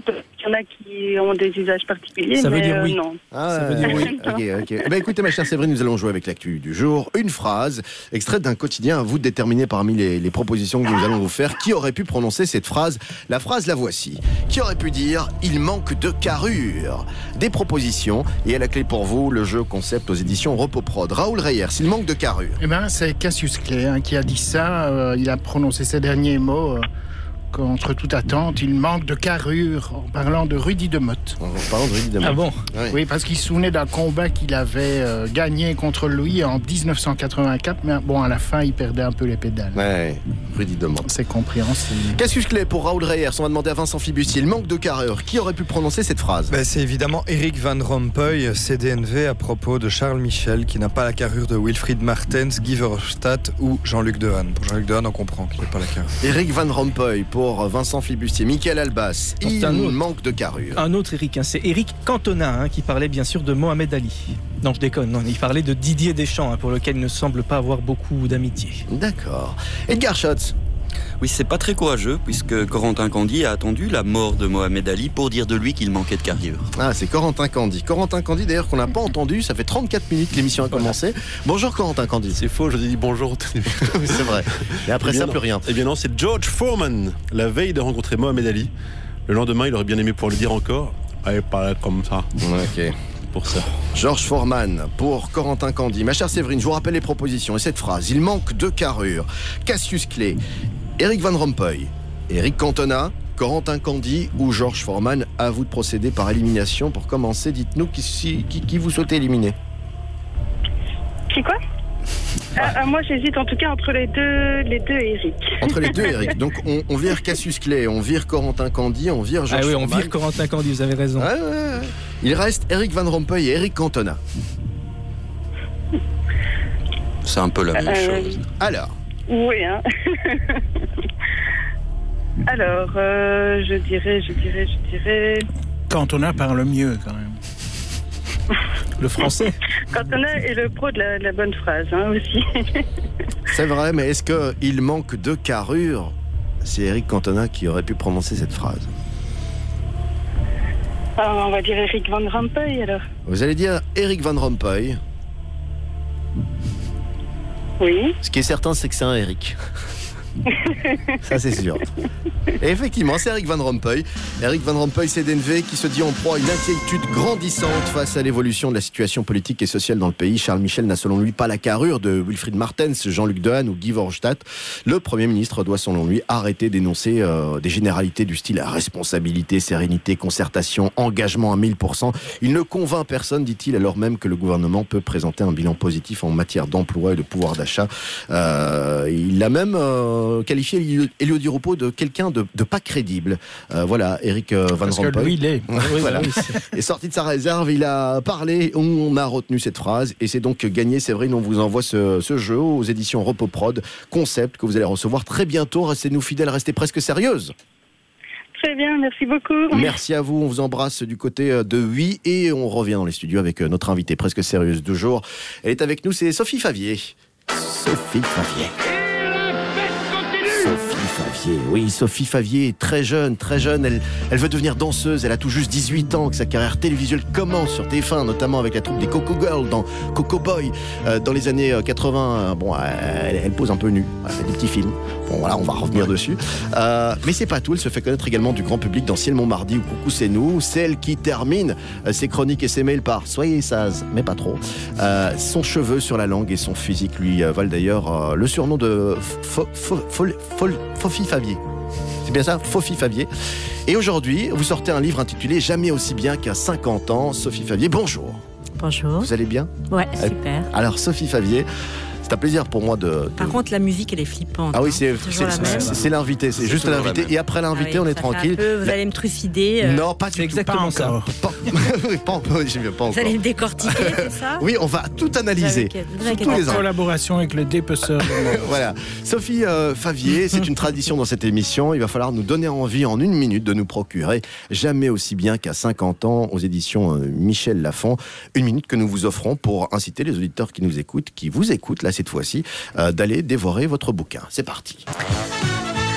qu'il y en a qui ont des usages particuliers, ça mais veut dire oui. non. Ah, ça veut dire oui. Ok. Ben, écoutez, ma chère Séverine, nous allons jouer avec l'actu du jour. Une phrase, extraite d'un quotidien. À vous de déterminer parmi les propositions que nous allons vous faire qui aurait pu prononcer cette phrase. La phrase, la voici. Qui aurait pu dire « Il manque de carrure ». Des propositions. Et à la clé pour vous, le jeu concept aux éditions Repoprod. Raoul Reyers, il manque de carrure. Eh ben, c'est Cassius Clay qui a dit ça. Il a prononcé ces derniers mots. Contre toute attente, il manque de carrure en parlant de Rudy Demotte. En parlant de Rudy Demotte. Ah bon? Oui, parce qu'il se souvenait d'un combat qu'il avait gagné contre Louis en 1984, mais bon, à la fin, il perdait un peu les pédales. Ouais, Rudy Demotte. C'est compréhensible. Cassius Clay pour Raoul Reyers. On va demander à Vincent Fibustier. Il manque de carrure. Qui aurait pu prononcer cette phrase? C'est évidemment Eric Van Rompuy, CDNV, à propos de Charles Michel, qui n'a pas la carrure de Wilfried Martens, Guy Verhofstadt ou Jean-Luc Dehaene. Pour Jean-Luc Dehaene, on comprend qu'il n'a pas la carrure. Eric Van Rompuy pour Vincent Fibustier. Michael Albas, il manque de carrure. Un autre Eric, c'est Eric Cantona, qui parlait bien sûr de Mohamed Ali. Non, je déconne, non, il parlait de Didier Deschamps, pour lequel il ne semble pas avoir beaucoup d'amitié. D'accord. Edgar Schotz. Oui, c'est pas très courageux, puisque Corentin Candy a attendu la mort de Mohamed Ali pour dire de lui qu'il manquait de carrure. Ah, c'est Corentin Candy. Corentin Candy, d'ailleurs, qu'on n'a pas entendu. Ça fait 34 minutes que l'émission a commencé. Bonjour Corentin Candy. C'est faux, je dis bonjour au début. Oui, c'est vrai. Et après ça, plus rien. Eh bien non, c'est George Foreman. La veille de rencontrer Mohamed Ali. Le lendemain, il aurait bien aimé pouvoir le dire encore. Allez, pas comme ça. Ok. Pour ça. George Foreman pour Corentin Candy. Ma chère Séverine, je vous rappelle les propositions et cette phrase. Il manque de carrure. Cassius Clay, Eric Van Rompuy, Eric Cantona, Corentin Candy ou George Foreman. À vous de procéder par élimination. Pour commencer, dites-nous qui vous souhaitez éliminer. Qui quoi? Moi j'hésite en tout cas entre les deux Eric. Entre les deux Eric. Donc on vire Cassius Clay, on vire Corentin Candy, on vire George Foreman. On vire Corentin Candy, vous avez raison. Ouais. Il reste Eric Van Rompuy et Eric Cantona. C'est un peu la même chose. Alors. Oui, hein. Alors, je dirais... Cantona parle mieux quand même. Le français. Cantona est le pro de la bonne phrase, aussi. C'est vrai, mais est-ce qu'il manque de carrure? C'est Eric Cantona qui aurait pu prononcer cette phrase. On va dire Eric Van Rompuy, alors. Vous allez dire Eric Van Rompuy. Oui. Ce qui est certain, c'est que c'est un Eric. Ça, c'est sûr. Et effectivement, c'est Eric Van Rompuy. Eric Van Rompuy, CDNV, qui se dit en proie à une inquiétude grandissante face à l'évolution de la situation politique et sociale dans le pays. Charles Michel n'a selon lui pas la carrure de Wilfried Martens, Jean-Luc Dehaene ou Guy Verhofstadt. Le Premier ministre doit selon lui arrêter d'énoncer des généralités du style responsabilité, sérénité, concertation, engagement à 1000%. Il ne convainc personne, dit-il, alors même que le gouvernement peut présenter un bilan positif en matière d'emploi et de pouvoir d'achat. Il a même qualifié Elio Di Rupo de quelqu'un de pas crédible. Voilà, Eric Van Rompuy. Parce que lui, il est. Voilà. Et sorti de sa réserve, il a parlé, on a retenu cette phrase, et c'est donc gagné. Séverine, on vous envoie ce jeu aux éditions Repoprod, concept que vous allez recevoir très bientôt. Restez-nous fidèles, restez presque sérieuses. Très bien, merci beaucoup. Merci à vous, on vous embrasse du côté de Oui, et on revient dans les studios avec notre invitée presque sérieuse du jour. Elle est avec nous, c'est Sophie Favier. Sophie Favier. Oui, Sophie Favier est très jeune, elle veut devenir danseuse, elle a tout juste 18 ans, que sa carrière télévisuelle commence sur TF1, notamment avec la troupe des Coco Girls dans Coco Boy, dans les années 80, elle pose un peu nue, elle fait des petits films, bon voilà, on va revenir dessus, mais c'est pas tout, elle se fait connaître également du grand public dans Ciel Montmardi ou Coucou c'est nous, celle qui termine ses chroniques et ses mails par Soyez sage, mais pas trop, son cheveu sur la langue et son physique lui valent d'ailleurs le surnom de Fofi Favier. C'est bien ça, Fofi Favier. Et aujourd'hui, vous sortez un livre intitulé Jamais aussi bien qu'à 50 ans. Sophie Favier, bonjour. Bonjour. Vous allez bien? Ouais, super. Alors, Sophie Favier, c'est un plaisir pour moi de... Par contre, la musique, elle est flippante. Ah oui, c'est l'invité, c'est juste l'invité. Et après l'invité, on est tranquille. Vous allez me trucider. Non, pas du tout. Exactement ça. Pas encore. Vous allez me décortiquer, c'est ça? Oui, on va tout analyser. En collaboration avec le dépeceur. Voilà. Sophie Favier, c'est une tradition dans cette émission. Il va falloir nous donner envie en 1 minute de nous procurer Jamais aussi bien qu'à 50 ans aux éditions Michel Lafon. 1 minute que nous vous offrons pour inciter les auditeurs qui nous écoutent, qui vous écoutent là cette fois-ci, d'aller dévorer votre bouquin. C'est parti.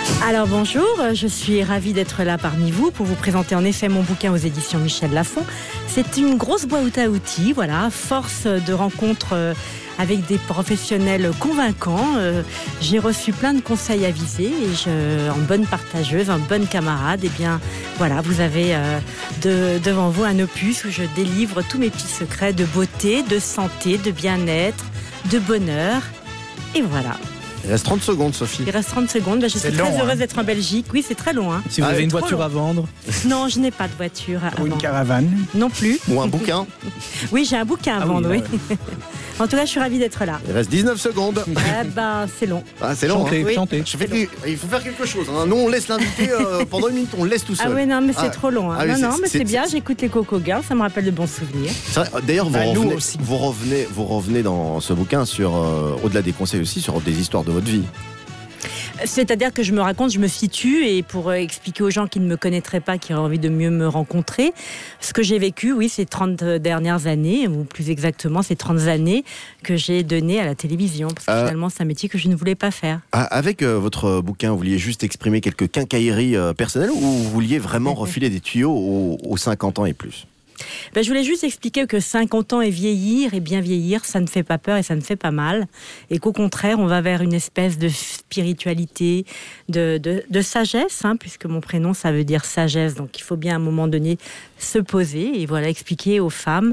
Alors bonjour, je suis ravie d'être là parmi vous pour vous présenter en effet mon bouquin aux éditions Michel Lafon. C'est une grosse boîte à outils, voilà, force de rencontres avec des professionnels convaincants. J'ai reçu plein de conseils avisés et en bonne partageuse, en bonne camarade, eh bien voilà, vous avez devant vous un opus où je délivre tous mes petits secrets de beauté, de santé, de bien-être, de bonheur. Et voilà. Il reste 30 secondes, Sophie. Il reste 30 secondes. Je suis très heureuse d'être en Belgique. Oui, c'est très long. Hein. Si vous avez une voiture à vendre. Non, je n'ai pas de voiture à vendre. Ou une caravane. Non plus. Ou un bouquin. Oui, j'ai un bouquin à vendre, oui. En tout cas, je suis ravie d'être là. Il reste 19 secondes. C'est long. Ah, c'est long. Chanter, hein. chanter. Il faut faire quelque chose. Hein. Nous, on laisse l'invité pendant une minute, on le laisse tout seul. Ah oui, non, mais c'est trop long. Hein. Non, mais c'est bien, j'écoute les Coco Girls, ça me rappelle de bons souvenirs. D'ailleurs, vous revenez dans ce bouquin sur, au-delà des conseils aussi, sur des histoires de votre vie. C'est-à-dire que je me raconte, je me situe, et pour expliquer aux gens qui ne me connaîtraient pas, qui auraient envie de mieux me rencontrer, ce que j'ai vécu, oui, ces 30 dernières années, ou plus exactement ces 30 années que j'ai données à la télévision, parce que finalement c'est un métier que je ne voulais pas faire. Avec votre bouquin, vous vouliez juste exprimer quelques quincailleries personnelles, ou vous vouliez vraiment refiler des tuyaux aux 50 ans et plus ? Je voulais juste expliquer que 50 ans et vieillir, et bien vieillir, ça ne fait pas peur et ça ne fait pas mal. Et qu'au contraire, on va vers une espèce de spiritualité, de sagesse, hein, puisque mon prénom, ça veut dire sagesse. Donc il faut bien à un moment donné se poser et voilà, expliquer aux femmes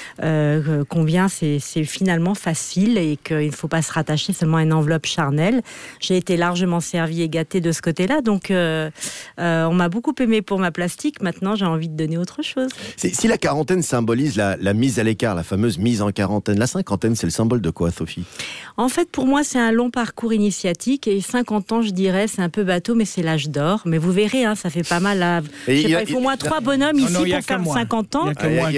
combien c'est finalement facile et qu'il ne faut pas se rattacher seulement à une enveloppe charnelle. J'ai été largement servie et gâtée de ce côté-là. Donc on m'a beaucoup aimée pour ma plastique. Maintenant, j'ai envie de donner autre chose. Si la quarantaine symbolise la mise à l'écart, la fameuse mise en quarantaine, la cinquantaine, c'est le symbole de quoi, Sophie ? En fait, pour moi, c'est un long parcours initiatique et 50 ans, je dirais, c'est un peu bateau, mais c'est l'âge d'or. Mais vous verrez, hein, ça fait pas mal. Il faut au moins 3 bonhommes ici pour faire 50 ans.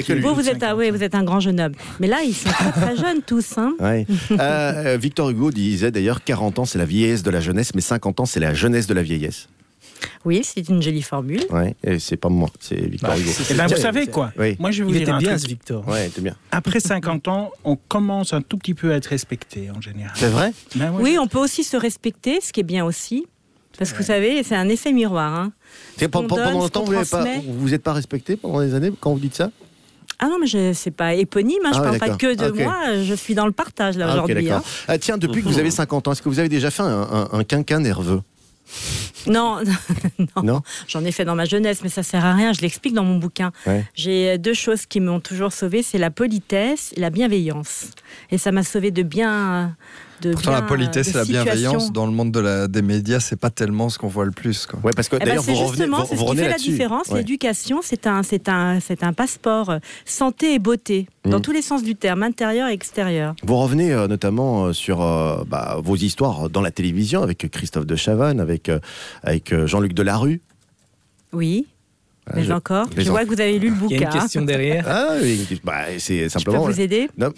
Vous êtes un grand jeune homme. Mais là, ils sont très très jeunes tous. Hein. Ouais. Victor Hugo disait d'ailleurs 40 ans, c'est la vieillesse de la jeunesse, mais 50 ans, c'est la jeunesse de la vieillesse. Oui, c'est une jolie formule. Ouais, et c'est pas moi, c'est Victor Hugo. Vous savez quoi ? Oui. Moi, je vais vous dire un bien, truc. ce Victor. Ouais, c'était bien. Après 50 ans, on commence un tout petit peu à être respecté en général. C'est vrai ? Oui, on peut aussi se respecter, ce qui est bien aussi. Parce que vous savez, c'est un effet miroir. Hein. Pendant longtemps, vous n'êtes pas respecté pendant des années quand vous dites ça ? Ah non, mais c'est pas éponyme, hein, je parle pas que de moi, je suis dans le partage là aujourd'hui. D'accord. Hein. Tiens, depuis que vous avez 50 ans, est-ce que vous avez déjà fait un quinquin nerveux ? Non, j'en ai fait dans ma jeunesse, mais ça sert à rien, je l'explique dans mon bouquin. Ouais. J'ai 2 choses qui m'ont toujours sauvée, c'est la politesse et la bienveillance. Et ça m'a sauvée de bien... Pourtant, la politesse et la bienveillance dans le monde des médias, c'est pas tellement ce qu'on voit le plus, quoi. Ouais, parce que d'ailleurs, vous revenez là-dessus. C'est ce qui fait la différence. Ouais. L'éducation, c'est un passeport santé et beauté, dans tous les sens du terme, intérieur et extérieur. Vous revenez notamment sur vos histoires dans la télévision avec Christophe de Chavannes, avec Jean-Luc Delarue. Oui. Mais encore, je vois que vous avez lu le bouquin. Il y a une question derrière. Ah oui, c'est simplement. Je peux vous aider ? Non.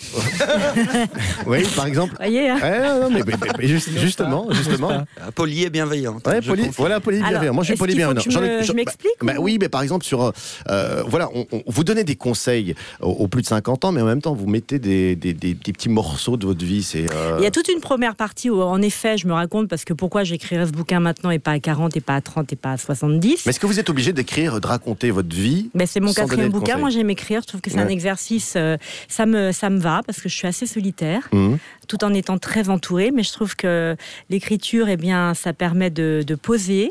Oui, par exemple. Voyez, hein. Non, mais justement. Poli et bienveillant. Ouais, voilà, poli et bienveillant. Moi, je suis poli et bienveillant. Je m'explique. Oui, mais par exemple sur, voilà, vous donnez des conseils aux plus de 50 ans, mais en même temps, vous mettez des petits morceaux de votre vie. Il y a toute une première partie où, en effet, je me raconte parce que pourquoi j'écrirais ce bouquin maintenant et pas à 40 et pas à 30 et pas à 70. Mais est-ce que vous êtes obligé d'écrire, raconter votre vie? C'est mon 4e bouquin. Moi, j'aime écrire. Je trouve que c'est un exercice. Ça me va parce que je suis assez solitaire, tout en étant très entourée. Mais je trouve que l'écriture, ça permet de poser,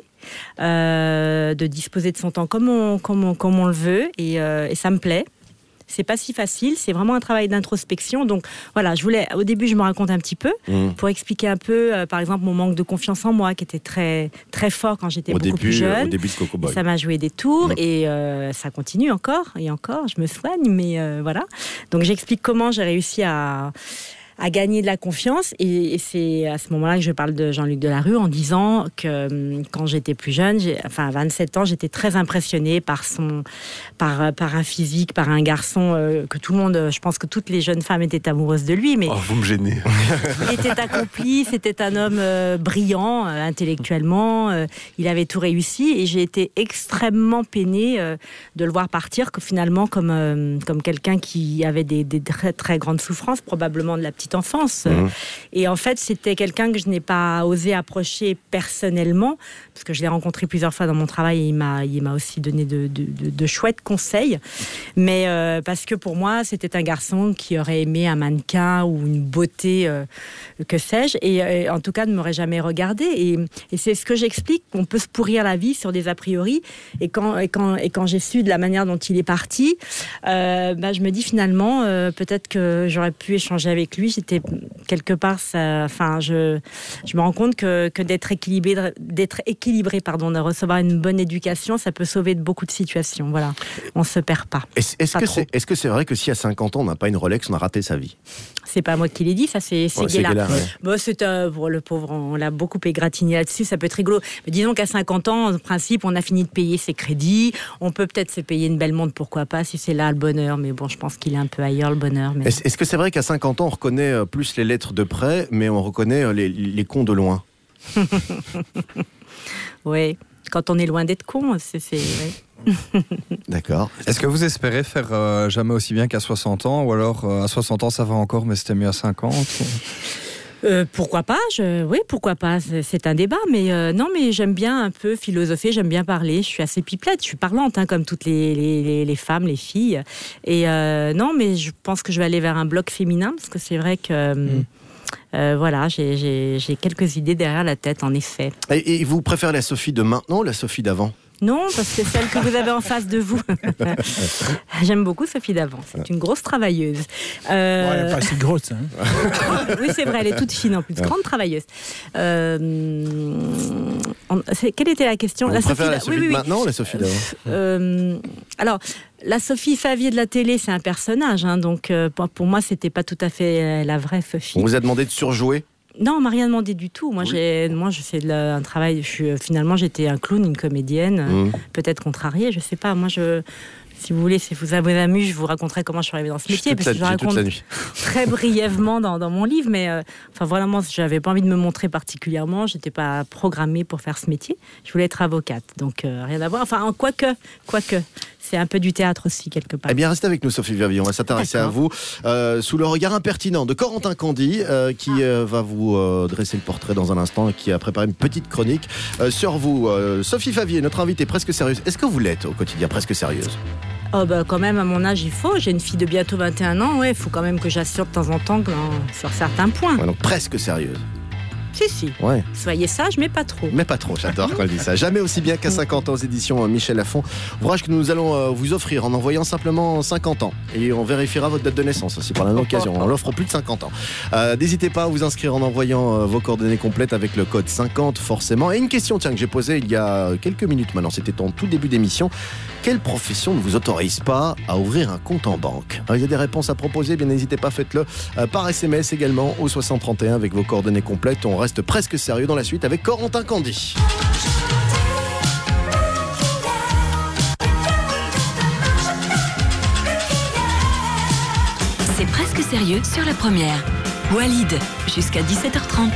de disposer de son temps comme on le veut, et ça me plaît. C'est pas si facile, c'est vraiment un travail d'introspection. Donc voilà, au début, je me raconte un petit peu pour expliquer un peu, par exemple, mon manque de confiance en moi qui était très, très fort quand j'étais beaucoup plus jeune. Au début de Coco Boy. Ça m'a joué des tours et ça continue encore et encore. Je me soigne, mais voilà. Donc j'explique comment j'ai réussi à gagner de la confiance, et c'est à ce moment-là que je parle de Jean-Luc Delarue en disant que quand j'étais plus jeune, à 27 ans, j'étais très impressionnée par un physique, par un garçon que tout le monde, je pense que toutes les jeunes femmes étaient amoureuses de lui, mais vous me gênez. Il était accompli, c'était un homme brillant intellectuellement, il avait tout réussi, et j'ai été extrêmement peinée de le voir partir, que finalement comme quelqu'un qui avait des très, très grandes souffrances, probablement de la petite petite enfance. Et en fait, c'était quelqu'un que je n'ai pas osé approcher personnellement, parce que je l'ai rencontré plusieurs fois dans mon travail et il m'a aussi donné de chouettes conseils. Mais parce que pour moi, c'était un garçon qui aurait aimé un mannequin ou une beauté, que sais-je, et en tout cas ne m'aurait jamais regardé. Et c'est ce que j'explique, qu'on peut se pourrir la vie sur des a priori. Et quand j'ai su de la manière dont il est parti, je me dis finalement, peut-être que j'aurais pu échanger avec lui. J'étais quelque part, je me rends compte que d'être équilibré, de recevoir une bonne éducation, ça peut sauver de beaucoup de situations. Voilà, on se perd pas. Est-ce que c'est vrai que si à 50 ans on n'a pas une Rolex, on a raté sa vie? C'est pas moi qui l'ai dit, ça c'est Guélard. C'est pour le pauvre, on l'a beaucoup égratigné là-dessus, ça peut être rigolo. Mais disons qu'à 50 ans, en principe, on a fini de payer ses crédits, on peut peut-être se payer une belle montre, pourquoi pas, si c'est là le bonheur, mais bon, je pense qu'il est un peu ailleurs le bonheur. Mais... Est-ce que c'est vrai qu'à 50 ans, on reconnaît plus les lettres de près, mais on reconnaît les cons de loin? Oui, quand on est loin d'être con, c'est ouais. D'accord. Est-ce que vous espérez faire jamais aussi bien qu'à 60 ans, ou alors à 60 ans ça va encore mais c'était mieux à 50 pourquoi pas, oui, pourquoi pas, c'est un débat, mais non, mais j'aime bien un peu philosopher, j'aime bien parler, je suis assez pipelette, je suis parlante, comme toutes les femmes, les filles, et non, mais je pense que je vais aller vers un bloc féminin, parce que c'est vrai que... voilà, j'ai quelques idées derrière la tête, en effet. Et vous préférez la Sophie de maintenant ou la Sophie d'avant? Non, parce que celle que vous avez en face de vous. J'aime beaucoup Sophie d'avant. C'est une grosse travailleuse. Elle n'est pas si grosse. Oui, c'est vrai, elle est toute fine en plus. Grande travailleuse. Quelle était la question? Vous préférez la Sophie de maintenant ou la Sophie d'avant? Alors, la Sophie Favier de la télé, c'est un personnage. Donc, pour moi, c'était pas tout à fait la vraie Sophie. On vous a demandé de surjouer? Non, on m'a rien demandé du tout. Moi, je fais un travail. Finalement, j'étais un clown, une comédienne, peut-être contrariée, je sais pas. Moi, si vous voulez, si vous avez amusé, je vous raconterai comment je suis arrivée dans ce métier, parce que je raconte très brièvement dans mon livre. Mais vraiment, j'avais pas envie de me montrer particulièrement. J'étais pas programmée pour faire ce métier. Je voulais être avocate, donc rien à voir. Enfin, quoique. C'est un peu du théâtre aussi, quelque part. Eh bien, restez avec nous, Sophie Favier. On va s'intéresser à vous sous le regard impertinent de Corentin Candy, qui va vous dresser le portrait dans un instant et qui a préparé une petite chronique sur vous. Sophie Favier, notre invitée presque sérieuse. Est-ce que vous l'êtes au quotidien, presque sérieuse? Quand même, à mon âge, il faut. J'ai une fille de bientôt 21 ans. Il faut quand même que j'assure de temps en temps sur certains points. Ouais, donc presque sérieuse. Si. Ouais. Soyez sage, mais pas trop. Mais pas trop, j'adore quand elle dit ça. Jamais aussi bien qu'à 50 ans aux éditions Michel Lafon. Ouvrage que nous allons vous offrir en envoyant simplement 50 ans. Et on vérifiera votre date de naissance aussi par la même occasion. On l'offre plus de 50 ans. N'hésitez pas à vous inscrire en envoyant vos coordonnées complètes avec le code 50 forcément. Et une question que j'ai posée il y a quelques minutes maintenant, c'était en tout début d'émission. Quelle profession ne vous autorise pas à ouvrir un compte en banque? Il y a des réponses à proposer, bien n'hésitez pas, faites-le par SMS également au 6031 avec vos coordonnées complètes. On reste presque sérieux dans la suite avec Corentin Candy. C'est presque sérieux sur la première. Walid, jusqu'à 17h30.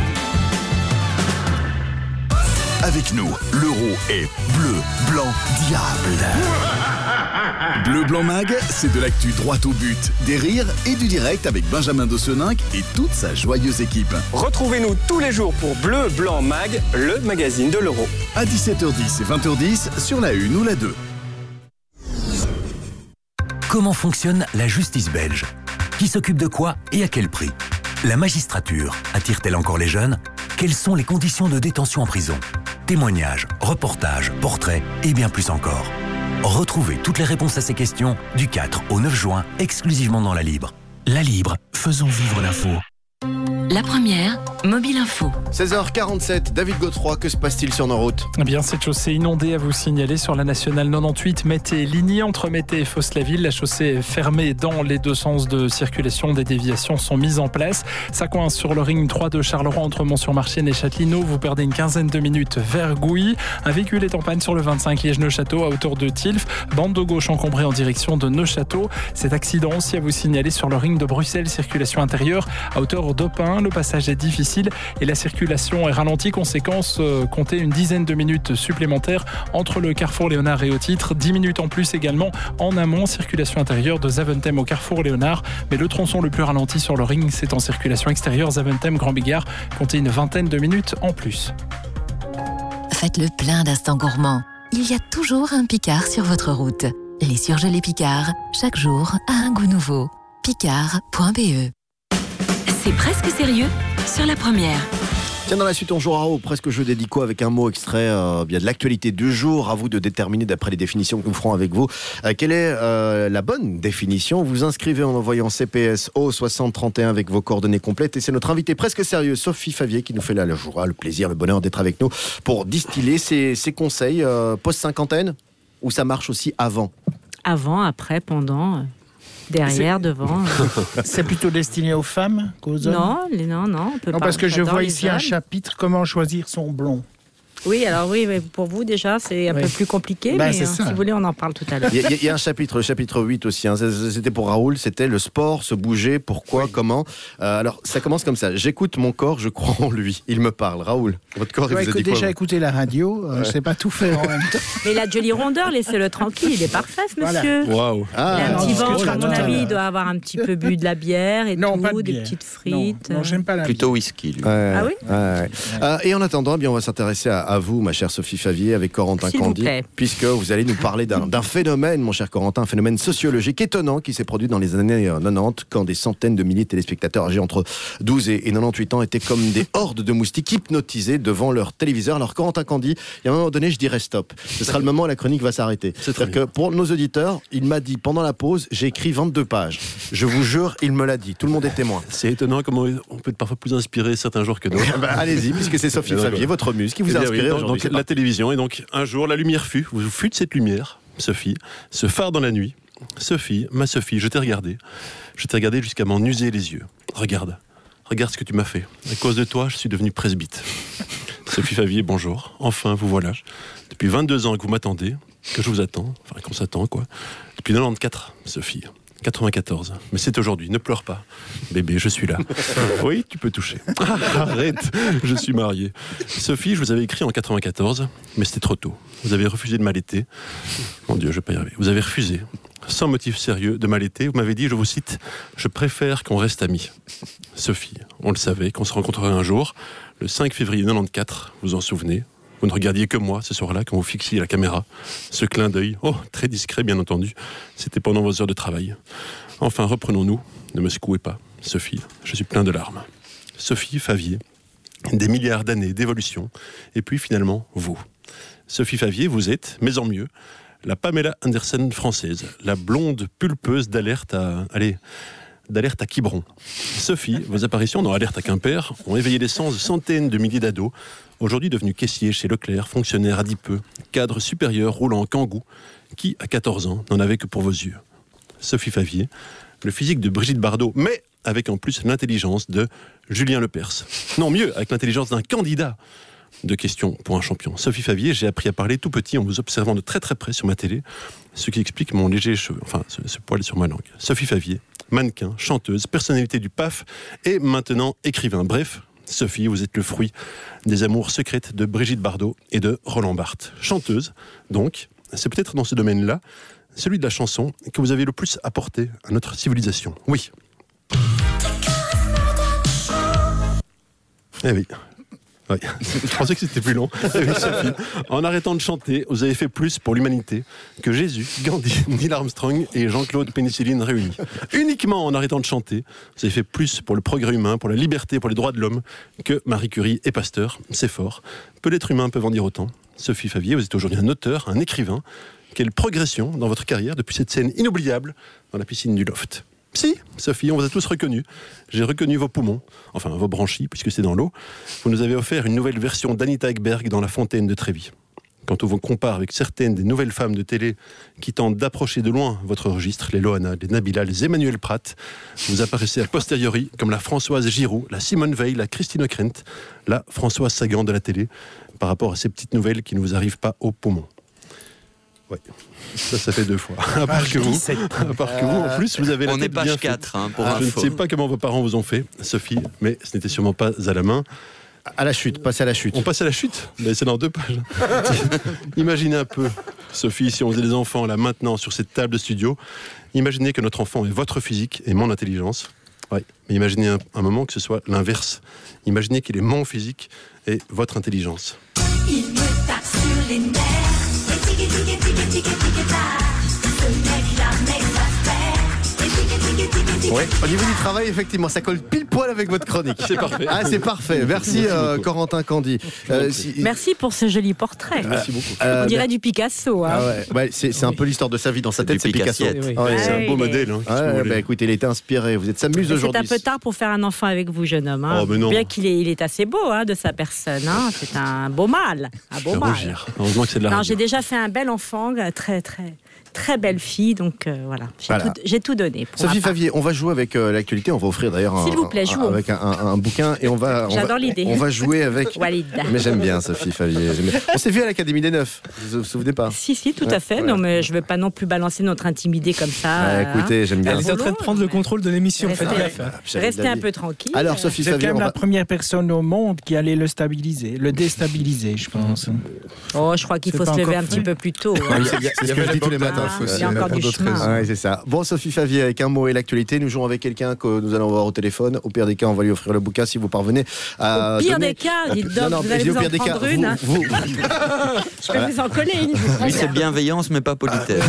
Avec nous, l'euro est bleu, blanc, diable. Bleu Blanc Mag, c'est de l'actu droit au but, des rires et du direct avec Benjamin Dosseninck et toute sa joyeuse équipe. Retrouvez-nous tous les jours pour Bleu Blanc Mag, le magazine de l'euro. À 17h10 et 20h10 sur la 1 ou la 2. Comment fonctionne la justice belge? Qui s'occupe de quoi et à quel prix? La magistrature attire-t-elle encore les jeunes? Quelles sont les conditions de détention en prison? Témoignages, reportages, portraits et bien plus encore. Retrouvez toutes les réponses à ces questions du 4 au 9 juin, exclusivement dans La Libre. La Libre, faisons vivre l'info. La première, Mobile Info. 16h47, David Godefroy, que se passe-t-il sur nos routes? Eh bien, cette chaussée inondée à vous signaler sur la nationale 98, Mété-Ligny, entre Mété et Fos-la-Ville. La chaussée est fermée dans les deux sens de circulation. Des déviations sont mises en place. Ça coince sur le ring 3 de Charleroi entre Mont-sur-Marchienne et Châtelineau. Vous perdez une quinzaine de minutes vers Gouy. Un véhicule est en panne sur le 25 Liège-Neuchâteau à hauteur de Tilf. Bande de gauche encombrée en direction de Neuchâteau. Cet accident aussi à vous signaler sur le ring de Bruxelles, circulation intérieure à hauteur d'Opin. Le passage est difficile difficile et la circulation est ralentie. Conséquence, comptez une dizaine de minutes supplémentaires entre le carrefour Léonard et au titre. 10 minutes en plus également en amont. Circulation intérieure de Zaventem au carrefour Léonard. Mais le tronçon le plus ralenti sur le ring, c'est en circulation extérieure Zaventem Grand Bigard. Comptez une vingtaine de minutes en plus. Faites le plein d'instants gourmands. Il y a toujours un Picard sur votre route. Les surgelés Picard, chaque jour a un goût nouveau. Picard.be. C'est presque sérieux sur la première. Tiens, dans la suite, on jouera au presque jeu dédico avec un mot extrait bien de l'actualité du jour. À vous de déterminer, d'après les définitions que nous ferons avec vous, quelle est la bonne définition. Vous inscrivez en envoyant CPS au 6031 avec vos coordonnées complètes. Et c'est notre invitée presque sérieuse, Sophie Favier, qui nous fait la joie, le plaisir, le bonheur d'être avec nous pour distiller ses conseils post-cinquantaine, ou ça marche aussi avant? Avant, après, pendant... Derrière, devant. C'est plutôt destiné aux femmes qu'aux hommes? Non. On peut pas, parce que je vois ici un hommes. chapitre, comment choisir son blond. Oui, alors mais pour vous déjà, c'est un peu plus compliqué, mais si vous voulez, on en parle tout à l'heure. Il y a un chapitre, le chapitre 8 aussi, hein, c'était pour Raoul, c'était le sport, se bouger, pourquoi, comment. Alors, ça commence comme ça. J'écoute mon corps, je crois en lui. Il me parle. Raoul, votre corps, il vous a dit quoi? Déjà écouté la radio, je ne sais pas tout faire en même temps. Mais la Jolie Rondeur, laissez-le tranquille, il est parfait, ce monsieur. Waouh. Il a un petit ventre, à mon avis, il doit avoir un petit peu bu de la bière et des petites frites. Non, j'aime pas la Plutôt whisky, lui. Ah oui. Et en attendant, on va s'intéresser à vous, ma chère Sophie Favier, avec Corentin Candy, puisque vous allez nous parler d'un phénomène, mon cher Corentin, un phénomène sociologique étonnant qui s'est produit dans les années 90, quand des centaines de milliers de téléspectateurs âgés entre 12 et 98 ans étaient comme des hordes de moustiques hypnotisés devant leur téléviseur. Alors Corentin Candy, il y a un moment donné, je dirais stop. Ce sera le moment où la chronique va s'arrêter. C'est-à-dire que pour nos auditeurs, il m'a dit pendant la pause, j'ai écrit 22 pages. Je vous jure, il me l'a dit. Tout le monde est témoin. C'est étonnant comment on peut être parfois plus inspiré certains jours que d'autres. Allez-y, puisque c'est Sophie Favier, votre muse, qui vous a inspiré aujourd'hui. Donc, la télévision, et donc un jour la lumière fut, vous fûtes cette lumière, Sophie, ce phare dans la nuit. Sophie, ma Sophie, je t'ai regardé jusqu'à m'en user les yeux. Regarde ce que tu m'as fait. À cause de toi, je suis devenu presbyte. Sophie Favier, bonjour. Enfin, vous voilà. Depuis 22 ans que vous m'attendez, que je vous attends, enfin qu'on s'attend quoi. Depuis 94, Sophie. 94. Mais c'est aujourd'hui, ne pleure pas. Bébé, je suis là. Oui, tu peux toucher. Arrête, je suis marié. Sophie, je vous avais écrit en 94, mais c'était trop tôt. Vous avez refusé de m'allaiter. Mon Dieu, je vais pas y arriver. Vous avez refusé, sans motif sérieux, de m'allaiter. Vous m'avez dit, je vous cite, « Je préfère qu'on reste amis. » Sophie, on le savait, qu'on se rencontrerait un jour, le 5 février 94, vous vous en souvenez. Vous ne regardiez que moi ce soir-là quand vous fixiez la caméra. Ce clin d'œil, très discret bien entendu, c'était pendant vos heures de travail. Enfin, reprenons-nous. Ne me secouez pas, Sophie, je suis plein de larmes. Sophie Favier, des milliards d'années d'évolution, et puis finalement, vous. Sophie Favier, vous êtes, mais en mieux, la Pamela Anderson française, la blonde pulpeuse d'Alerte à Quiberon. Sophie, vos apparitions dans Alerte à Quimper ont éveillé les sens de centaines de milliers d'ados, aujourd'hui devenus caissiers chez Leclerc, fonctionnaires adipeux, cadres supérieurs roulant en kangou, qui, à 14 ans, n'en avaient que pour vos yeux. Sophie Favier, le physique de Brigitte Bardot, mais avec en plus l'intelligence de Julien Lepers. Non, mieux, avec l'intelligence d'un candidat. Deux questions pour un champion. Sophie Favier, j'ai appris à parler tout petit en vous observant de très très près sur ma télé, ce qui explique mon léger cheveu, ce poil sur ma langue. Sophie Favier, mannequin, chanteuse, personnalité du PAF et maintenant écrivain. Bref, Sophie, vous êtes le fruit des amours secrètes de Brigitte Bardot et de Roland Barthes. Chanteuse, donc, c'est peut-être dans ce domaine-là, celui de la chanson, que vous avez le plus apporté à notre civilisation. Oui. Eh oui. Oui. Je pensais que c'était plus long. Oui, Sophie. En arrêtant de chanter, vous avez fait plus pour l'humanité que Jésus, Gandhi, Neil Armstrong et Jean-Claude Pénicilline réunis. Uniquement en arrêtant de chanter, vous avez fait plus pour le progrès humain, pour la liberté, pour les droits de l'homme que Marie Curie et Pasteur. C'est fort. Peu d'êtres humains peuvent en dire autant. Sophie Favier, vous êtes aujourd'hui un auteur, un écrivain. Quelle progression dans votre carrière depuis cette scène inoubliable dans la piscine du Loft. Si, Sophie, on vous a tous reconnus. J'ai reconnu vos poumons, enfin vos branchies, puisque c'est dans l'eau. Vous nous avez offert une nouvelle version d'Anita Ekberg dans La Fontaine de Trévis. Quand on vous compare avec certaines des nouvelles femmes de télé qui tentent d'approcher de loin votre registre, les Loana, les Nabila, les Emmanuel Pratt, vous apparaissez a posteriori comme la Françoise Giroud, la Simone Veil, la Christine O'Krent, la Françoise Sagan de la télé, par rapport à ces petites nouvelles qui ne vous arrivent pas aux poumons. Oui, ça fait 2 fois. À part que vous, en plus, vous avez la on tête est page bien 4, pour info. Je ne sais pas comment vos parents vous ont fait, Sophie, mais ce n'était sûrement pas à la main. À la chute, passer à la chute. On passe à la chute, mais c'est dans 2 pages. Imaginez un peu, Sophie, si on faisait des enfants là maintenant sur cette table de studio, imaginez que notre enfant est votre physique et mon intelligence. Oui, mais imaginez un moment que ce soit l'inverse. Imaginez qu'il est mon physique et votre intelligence. Il me tape sur les nerfs. Et ce mec-là m'aime à faire. Ouais. Au niveau du travail, effectivement, ça colle pile poil avec votre chronique. C'est parfait. Ah, c'est parfait. Merci Corentin Candy. Merci pour ce joli portrait. Merci beaucoup. On dirait du Picasso. Hein. Ah ouais. C'est un peu l'histoire de sa vie dans sa tête, c'est Picasso. Oui. C'est un beau modèle. Écoutez, il était inspiré. Vous êtes sa muse aujourd'hui. C'est un peu tard pour faire un enfant avec vous, jeune homme. Hein. Oh, mais non. Bien qu'il est assez beau de sa personne. Hein. C'est un beau mâle. Un beau mâle. Heureusement que c'est de la radio. J'ai déjà fait un bel enfant, très belle fille, donc voilà. J'ai tout donné. Sophie Favier, on va jouer avec l'actualité. On va offrir d'ailleurs avec un bouquin et J'adore l'idée. On va jouer avec. Walid. Mais j'aime bien Sophie Favier. On s'est vu à l'Académie des Neufs. Vous vous souvenez pas? Si, tout à fait. Non, mais je ne veux pas non plus balancer notre intimité comme ça. Écoutez, j'aime bien. Elle est en train de prendre le contrôle de l'émission. Restez un peu tranquille. Alors Sophie Favier, c'est quand même la première personne au monde qui allait le déstabiliser, je pense. Oh, je crois qu'il faut se lever un petit peu plus tôt. C'est ce que je dis tous les matins. Il y a encore du chemin. Ouais, c'est ça. Bon, Sophie Favier, avec un mot et l'actualité, nous jouons avec quelqu'un que nous allons voir au téléphone. Au pire des cas, on va lui offrir le bouquin si vous parvenez à. Au pire des cas, dites donc, vous allez vous en prendre une. Je vais vous en coller une. Lui, c'est bienveillance, mais pas politesse.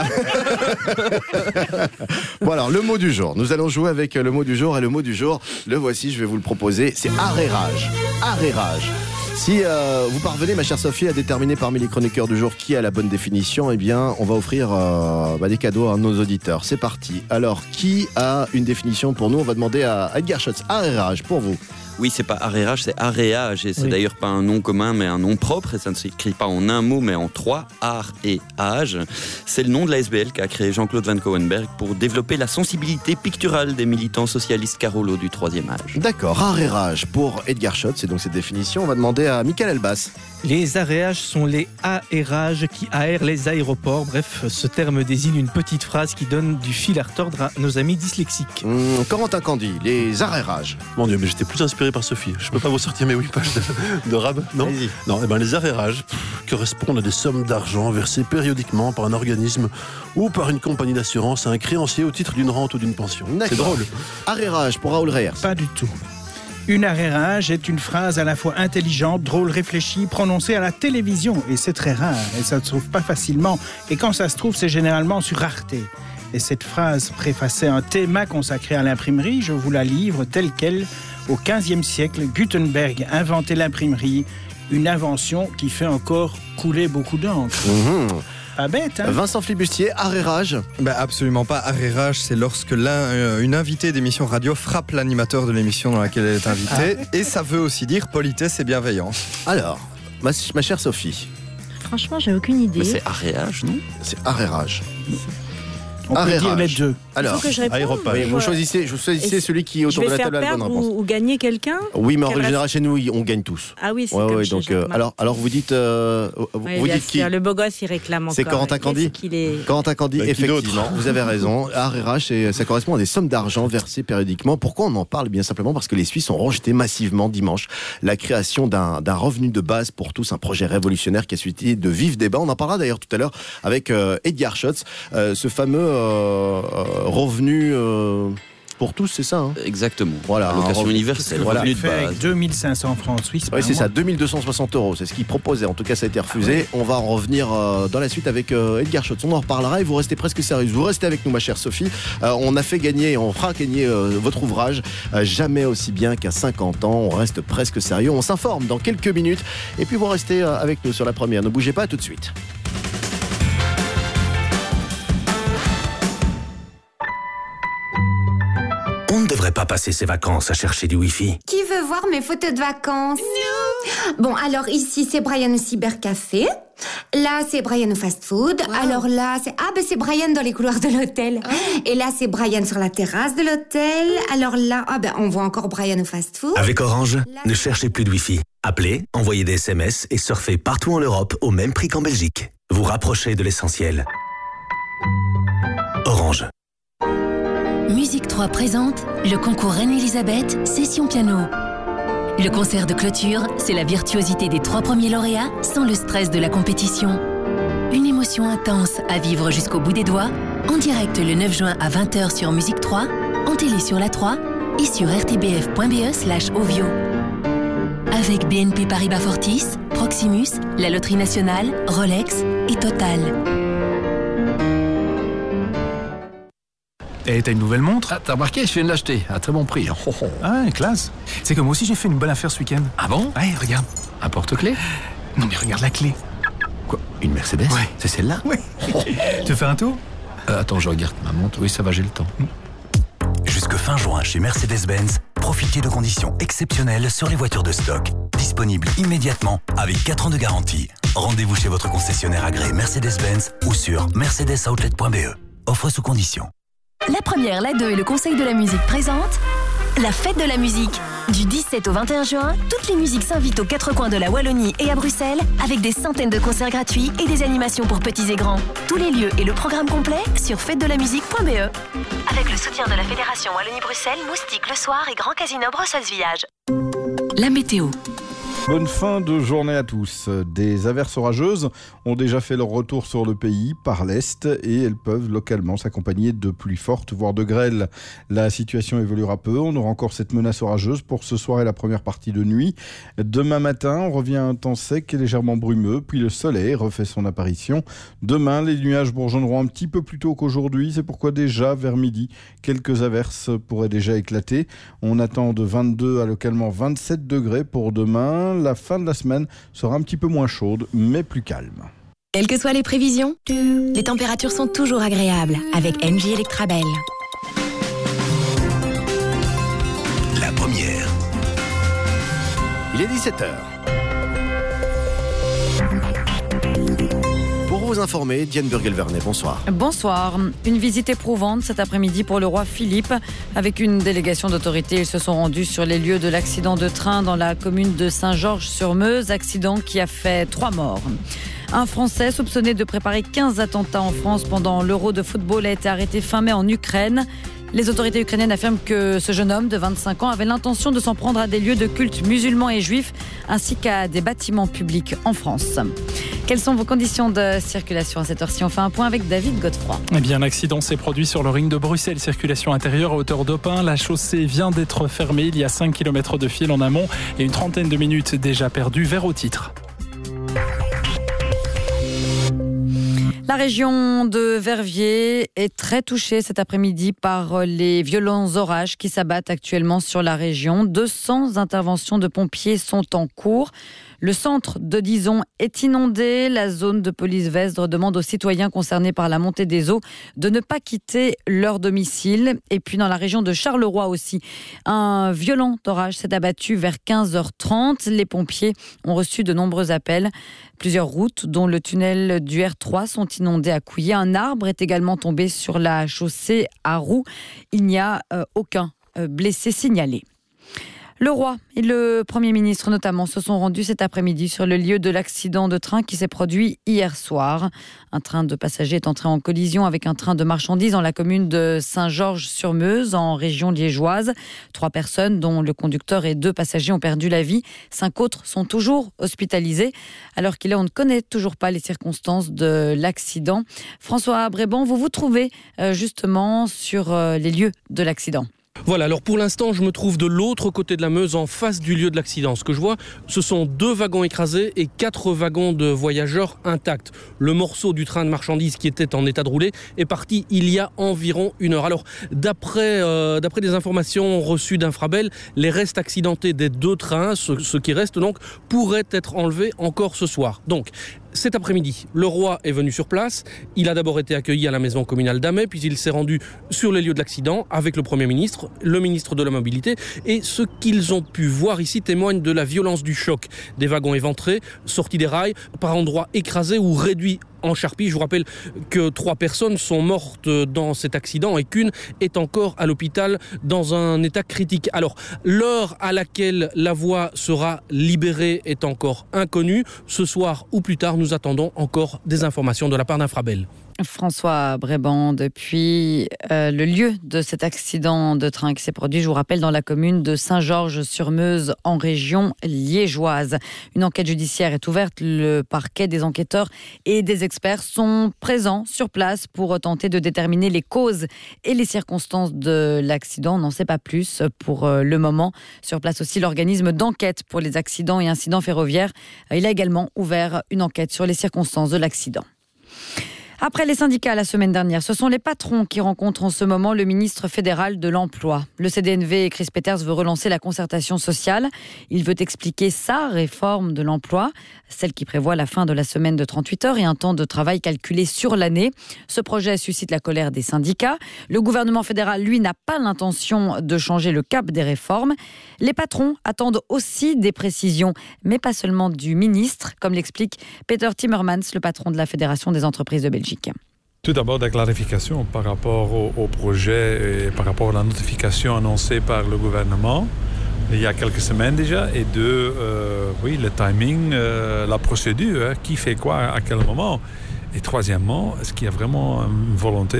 Bon, alors, le mot du jour. Nous allons jouer avec le mot du jour. Et le mot du jour, le voici, je vais vous le proposer. C'est arrérage. Arrérage. Si vous parvenez, ma chère Sophie, à déterminer parmi les chroniqueurs du jour qui a la bonne définition, eh bien, on va offrir des cadeaux à nos auditeurs. C'est parti. Alors, qui a une définition pour nous? On va demander à Edgar Schutz. Arrérage, pour vous. Oui, c'est pas arrérage, c'est aréage. Et c'est d'ailleurs pas un nom commun, mais un nom propre. Et ça ne s'écrit pas en un mot, mais en 3. Art et âge. C'est le nom de la SBL qu'a créé Jean-Claude Van Coenberg pour développer la sensibilité picturale des militants socialistes carolos du 3e âge. D'accord, arrérage pour Edgar Schutz. C'est donc cette définition. On va demander à Michael Elbas. Les aréages sont les aérages qui aèrent les aéroports. Bref, ce terme désigne une petite phrase qui donne du fil à retordre à nos amis dyslexiques. Corentin Candy, les arrérages. Mon Dieu, mais j'étais plus inspiré par Sophie. Je peux pas vous sortir mes 8 pages de rab, non? Non, les arrérages correspondent à des sommes d'argent versées périodiquement par un organisme ou par une compagnie d'assurance à un créancier au titre d'une rente ou d'une pension. C'est drôle. Arrérage pour Raoul Reyers. Pas du tout. Une arrérage est une phrase à la fois intelligente, drôle, réfléchie, prononcée à la télévision. Et c'est très rare, et ça ne se trouve pas facilement. Et quand ça se trouve, c'est généralement sur Arte. Et cette phrase préfaçait un thème consacré à l'imprimerie. Je vous la livre telle quelle. Au XVe siècle, Gutenberg inventait l'imprimerie, une invention qui fait encore couler beaucoup d'encre. Pas bête, hein? Vincent Flibustier, arrérage? Absolument pas. Arrérage, c'est lorsque une invitée d'émission radio frappe l'animateur de l'émission dans laquelle elle est invitée. Et ça veut aussi dire politesse et bienveillance. Alors, ma chère Sophie. Franchement, j'ai aucune idée. Mais c'est arrérage, non? C'est arrérage. On peut dire les deux. Alors, aéropage. Vous choisissez celui qui est autour de la table a la bonne réponse. Ou gagner quelqu'un? Oui, mais en général, chez nous, on gagne tous. Ah oui, c'est comme chez donc, alors, vous dites qui? Le beau gosse, il réclame encore. C'est Corentin Candy. Corentin Candy, effectivement, vous avez raison. Arrérage, ça correspond à des sommes d'argent versées périodiquement. Pourquoi on en parle? Bien simplement parce que les Suisses ont rejeté massivement dimanche la création d'un revenu de base pour tous, un projet révolutionnaire qui a suscité de vifs débats. On en parlera d'ailleurs tout à l'heure avec Edgar Schutz, ce fameux revenu pour tous, c'est ça, hein? Exactement. Voilà, allocation universelle, revenu de base. Avec 2500 francs suisses. Oui, c'est ça, 2260 €. C'est ce qu'il proposait. En tout cas, ça a été refusé. On va en revenir dans la suite avec Edgar Schutz. On en reparlera et vous restez presque sérieuse. Vous restez avec nous, ma chère Sophie. On a fait gagner, on fera gagner votre ouvrage. Jamais aussi bien qu'à 50 ans. On reste presque sérieux. On s'informe dans quelques minutes. Et puis, vous restez avec nous sur la première. Ne bougez pas, à tout de suite. On ne devrait pas passer ses vacances à chercher du Wi-Fi. Qui veut voir mes photos de vacances? Bon, alors ici, c'est Brian au cybercafé. Là, c'est Brian au fast-food. Wow. Alors là, c'est Brian dans les couloirs de l'hôtel. Oh. Et là, c'est Brian sur la terrasse de l'hôtel. Alors là, on voit encore Brian au fast-food. Avec Orange, ne cherchez plus de Wi-Fi. Appelez, envoyez des SMS et surfez partout en Europe au même prix qu'en Belgique. vous rapprocher de l'essentiel. Orange. Musique 3 présente le concours Reine-Elisabeth, session piano. Le concert de clôture, c'est la virtuosité des 3 premiers lauréats sans le stress de la compétition. Une émotion intense à vivre jusqu'au bout des doigts, en direct le 9 juin à 20h sur Musique 3, en télé sur la 3 et sur rtbf.be/ovio. Avec BNP Paribas Fortis, Proximus, la Loterie Nationale, Rolex et Total. Et t'as une nouvelle montre? Ah, t'as remarqué, je viens de l'acheter, à très bon prix. Oh, oh. Ah ouais, classe. C'est que moi aussi j'ai fait une bonne affaire ce week-end. Ah bon? Ouais, regarde. Un porte-clés? Non mais regarde la clé. Quoi? Une Mercedes? Ouais. C'est celle-là? Ouais. Tu veux faire un tour? Attends, je regarde ma montre. Oui, ça va, j'ai le temps. Jusque fin juin chez Mercedes-Benz, profitez de conditions exceptionnelles sur les voitures de stock. Disponibles immédiatement avec 4 ans de garantie. Rendez-vous chez votre concessionnaire agréé Mercedes-Benz ou sur mercedesoutlet.be. Offre sous conditions. La première, la 2 et le Conseil de la musique présentent la fête de la musique. Du 17 au 21 juin, toutes les musiques s'invitent aux 4 coins de la Wallonie et à Bruxelles avec des centaines de concerts gratuits et des animations pour petits et grands. Tous les lieux et le programme complet sur fêtedelamusique.be. Avec le soutien de la Fédération Wallonie-Bruxelles, Moustique le soir et Grand Casino Bruxelles-Village. La météo. Bonne fin de journée à tous. Des averses orageuses ont déjà fait leur retour sur le pays par l'est et elles peuvent localement s'accompagner de pluies fortes, voire de grêle. La situation évoluera peu. On aura encore cette menace orageuse pour ce soir et la première partie de nuit. Demain matin, on revient à un temps sec et légèrement brumeux, puis le soleil refait son apparition. Demain, les nuages bourgeonneront un petit peu plus tôt qu'aujourd'hui. C'est pourquoi déjà vers midi, quelques averses pourraient déjà éclater. On attend de 22 à localement 27 degrés pour demain. La fin de la semaine sera un petit peu moins chaude, mais plus calme. Quelles que soient les prévisions, les températures sont toujours agréables avec Engie Electrabel. La première. Il est 17h. Pour vous informer, Diane Burgel-Vernet, bonsoir. Bonsoir. Une visite éprouvante cet après-midi pour le roi Philippe. Avec une délégation d'autorités, ils se sont rendus sur les lieux de l'accident de train dans la commune de Saint-Georges-sur-Meuse, accident qui a fait 3 morts. Un Français soupçonné de préparer 15 attentats en France pendant l'Euro de football a été arrêté fin mai en Ukraine. Les autorités ukrainiennes affirment que ce jeune homme de 25 ans avait l'intention de s'en prendre à des lieux de culte musulmans et juifs, ainsi qu'à des bâtiments publics en France. Quelles sont vos conditions de circulation à cette heure-ci? On fait un point avec David Godefroy. Eh bien, l'accident s'est produit sur le ring de Bruxelles. Circulation intérieure à hauteur d'Aupin. La chaussée vient d'être fermée. Il y a 5 km de fil en amont et une trentaine de minutes déjà perdues vers au titre. La région de Verviers est très touchée cet après-midi par les violents orages qui s'abattent actuellement sur la région. 200 interventions de pompiers sont en cours. Le centre de Dizon est inondé. La zone de police Vesdre demande aux citoyens concernés par la montée des eaux de ne pas quitter leur domicile. Et puis dans la région de Charleroi aussi, un violent orage s'est abattu vers 15h30. Les pompiers ont reçu de nombreux appels. Plusieurs routes, dont le tunnel du R3, sont inondées à Couillé. Un arbre est également tombé sur la chaussée à Roux. Il n'y a aucun blessé signalé. Le roi et le Premier ministre notamment se sont rendus cet après-midi sur le lieu de l'accident de train qui s'est produit hier soir. Un train de passagers est entré en collision avec un train de marchandises dans la commune de Saint-Georges-sur-Meuse, en région liégeoise. 3 personnes, dont le conducteur et 2 passagers, ont perdu la vie. 5 autres sont toujours hospitalisés. Alors qu'il est, on ne connaît toujours pas les circonstances de l'accident. François Bréban, vous vous trouvez justement sur les lieux de l'accident. Voilà, alors pour l'instant, je me trouve de l'autre côté de la Meuse, en face du lieu de l'accident. Ce que je vois, ce sont 2 wagons écrasés et 4 wagons de voyageurs intacts. Le morceau du train de marchandises qui était en état de rouler est parti il y a environ 1 heure. Alors, d'après des informations reçues d'Infrabel, les restes accidentés des 2 trains, ce qui reste donc, pourraient être enlevés encore ce soir. Donc, cet après-midi, le roi est venu sur place. Il a d'abord été accueilli à la maison communale d'Amay, puis il s'est rendu sur les lieux de l'accident avec le Premier ministre, le ministre de la Mobilité. Et ce qu'ils ont pu voir ici témoigne de la violence du choc. Des wagons éventrés, sortis des rails, par endroits écrasés ou réduits en charpie. Je vous rappelle que 3 personnes sont mortes dans cet accident et qu'une est encore à l'hôpital dans un état critique. Alors, l'heure à laquelle la voie sera libérée est encore inconnue. Ce soir ou plus tard, nous attendons encore des informations de la part d'Infrabel. François Bréban, depuis le lieu de cet accident de train qui s'est produit, je vous rappelle, dans la commune de Saint-Georges-sur-Meuse, en région liégeoise. Une enquête judiciaire est ouverte. Le parquet, des enquêteurs et des experts sont présents sur place pour tenter de déterminer les causes et les circonstances de l'accident. On n'en sait pas plus pour le moment. Sur place aussi, l'organisme d'enquête pour les accidents et incidents ferroviaires. Il a également ouvert une enquête sur les circonstances de l'accident. Après les syndicats la semaine dernière, ce sont les patrons qui rencontrent en ce moment le ministre fédéral de l'Emploi. Le CDNV, Chris Peters, veut relancer la concertation sociale. Il veut expliquer sa réforme de l'emploi, celle qui prévoit la fin de la semaine de 38 heures et un temps de travail calculé sur l'année. Ce projet suscite la colère des syndicats. Le gouvernement fédéral, lui, n'a pas l'intention de changer le cap des réformes. Les patrons attendent aussi des précisions, mais pas seulement du ministre, comme l'explique Peter Timmermans, le patron de la Fédération des entreprises de Belgique. Tout d'abord, des clarifications par rapport au projet et par rapport à la notification annoncée par le gouvernement il y a quelques semaines déjà. Et deux, le timing, la procédure, qui fait quoi à quel moment. Et troisièmement, est-ce qu'il y a vraiment une volonté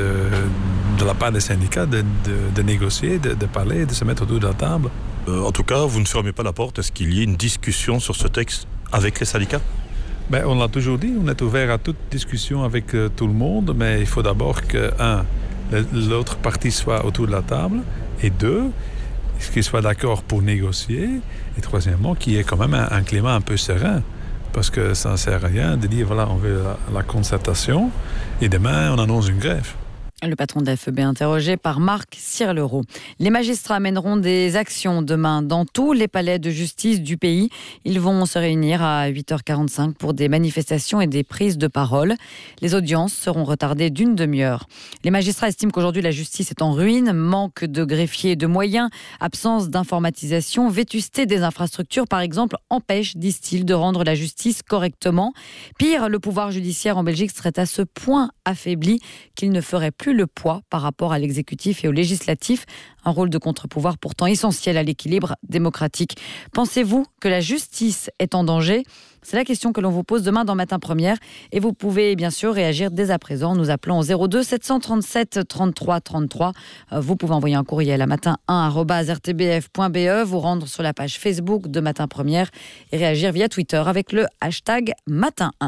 de la part des syndicats de négocier, de parler, de se mettre autour de la table? En tout cas, vous ne fermez pas la porte. Est-ce qu'il y ait une discussion sur ce texte avec les syndicats? On l'a toujours dit, on est ouvert à toute discussion avec tout le monde, mais il faut d'abord que, l'autre partie soit autour de la table, et deux, qu'il soit d'accord pour négocier, et troisièmement, qu'il y ait quand même un climat un peu serein, parce que ça ne sert à rien de dire, voilà, on veut la concertation, et demain, on annonce une grève. Le patron de la FEB interrogé par Marc Sirlereau. Les magistrats mèneront des actions demain dans tous les palais de justice du pays. Ils vont se réunir à 8h45 pour des manifestations et des prises de parole. Les audiences seront retardées d'une demi-heure. Les magistrats estiment qu'aujourd'hui la justice est en ruine, manque de greffiers et de moyens, absence d'informatisation, vétusté des infrastructures par exemple, empêche, disent-ils, de rendre la justice correctement. Pire, le pouvoir judiciaire en Belgique serait à ce point affaibli qu'il ne ferait plus le poids par rapport à l'exécutif et au législatif, un rôle de contre-pouvoir pourtant essentiel à l'équilibre démocratique. Pensez-vous que la justice est en danger ? C'est la question que l'on vous pose demain dans Matin Première et vous pouvez bien sûr réagir dès à présent en nous appelant au 02 737 33 33. Vous pouvez envoyer un courriel à matin1@rtbf.be, vous rendre sur la page Facebook de Matin Première et réagir via Twitter avec le hashtag Matin1.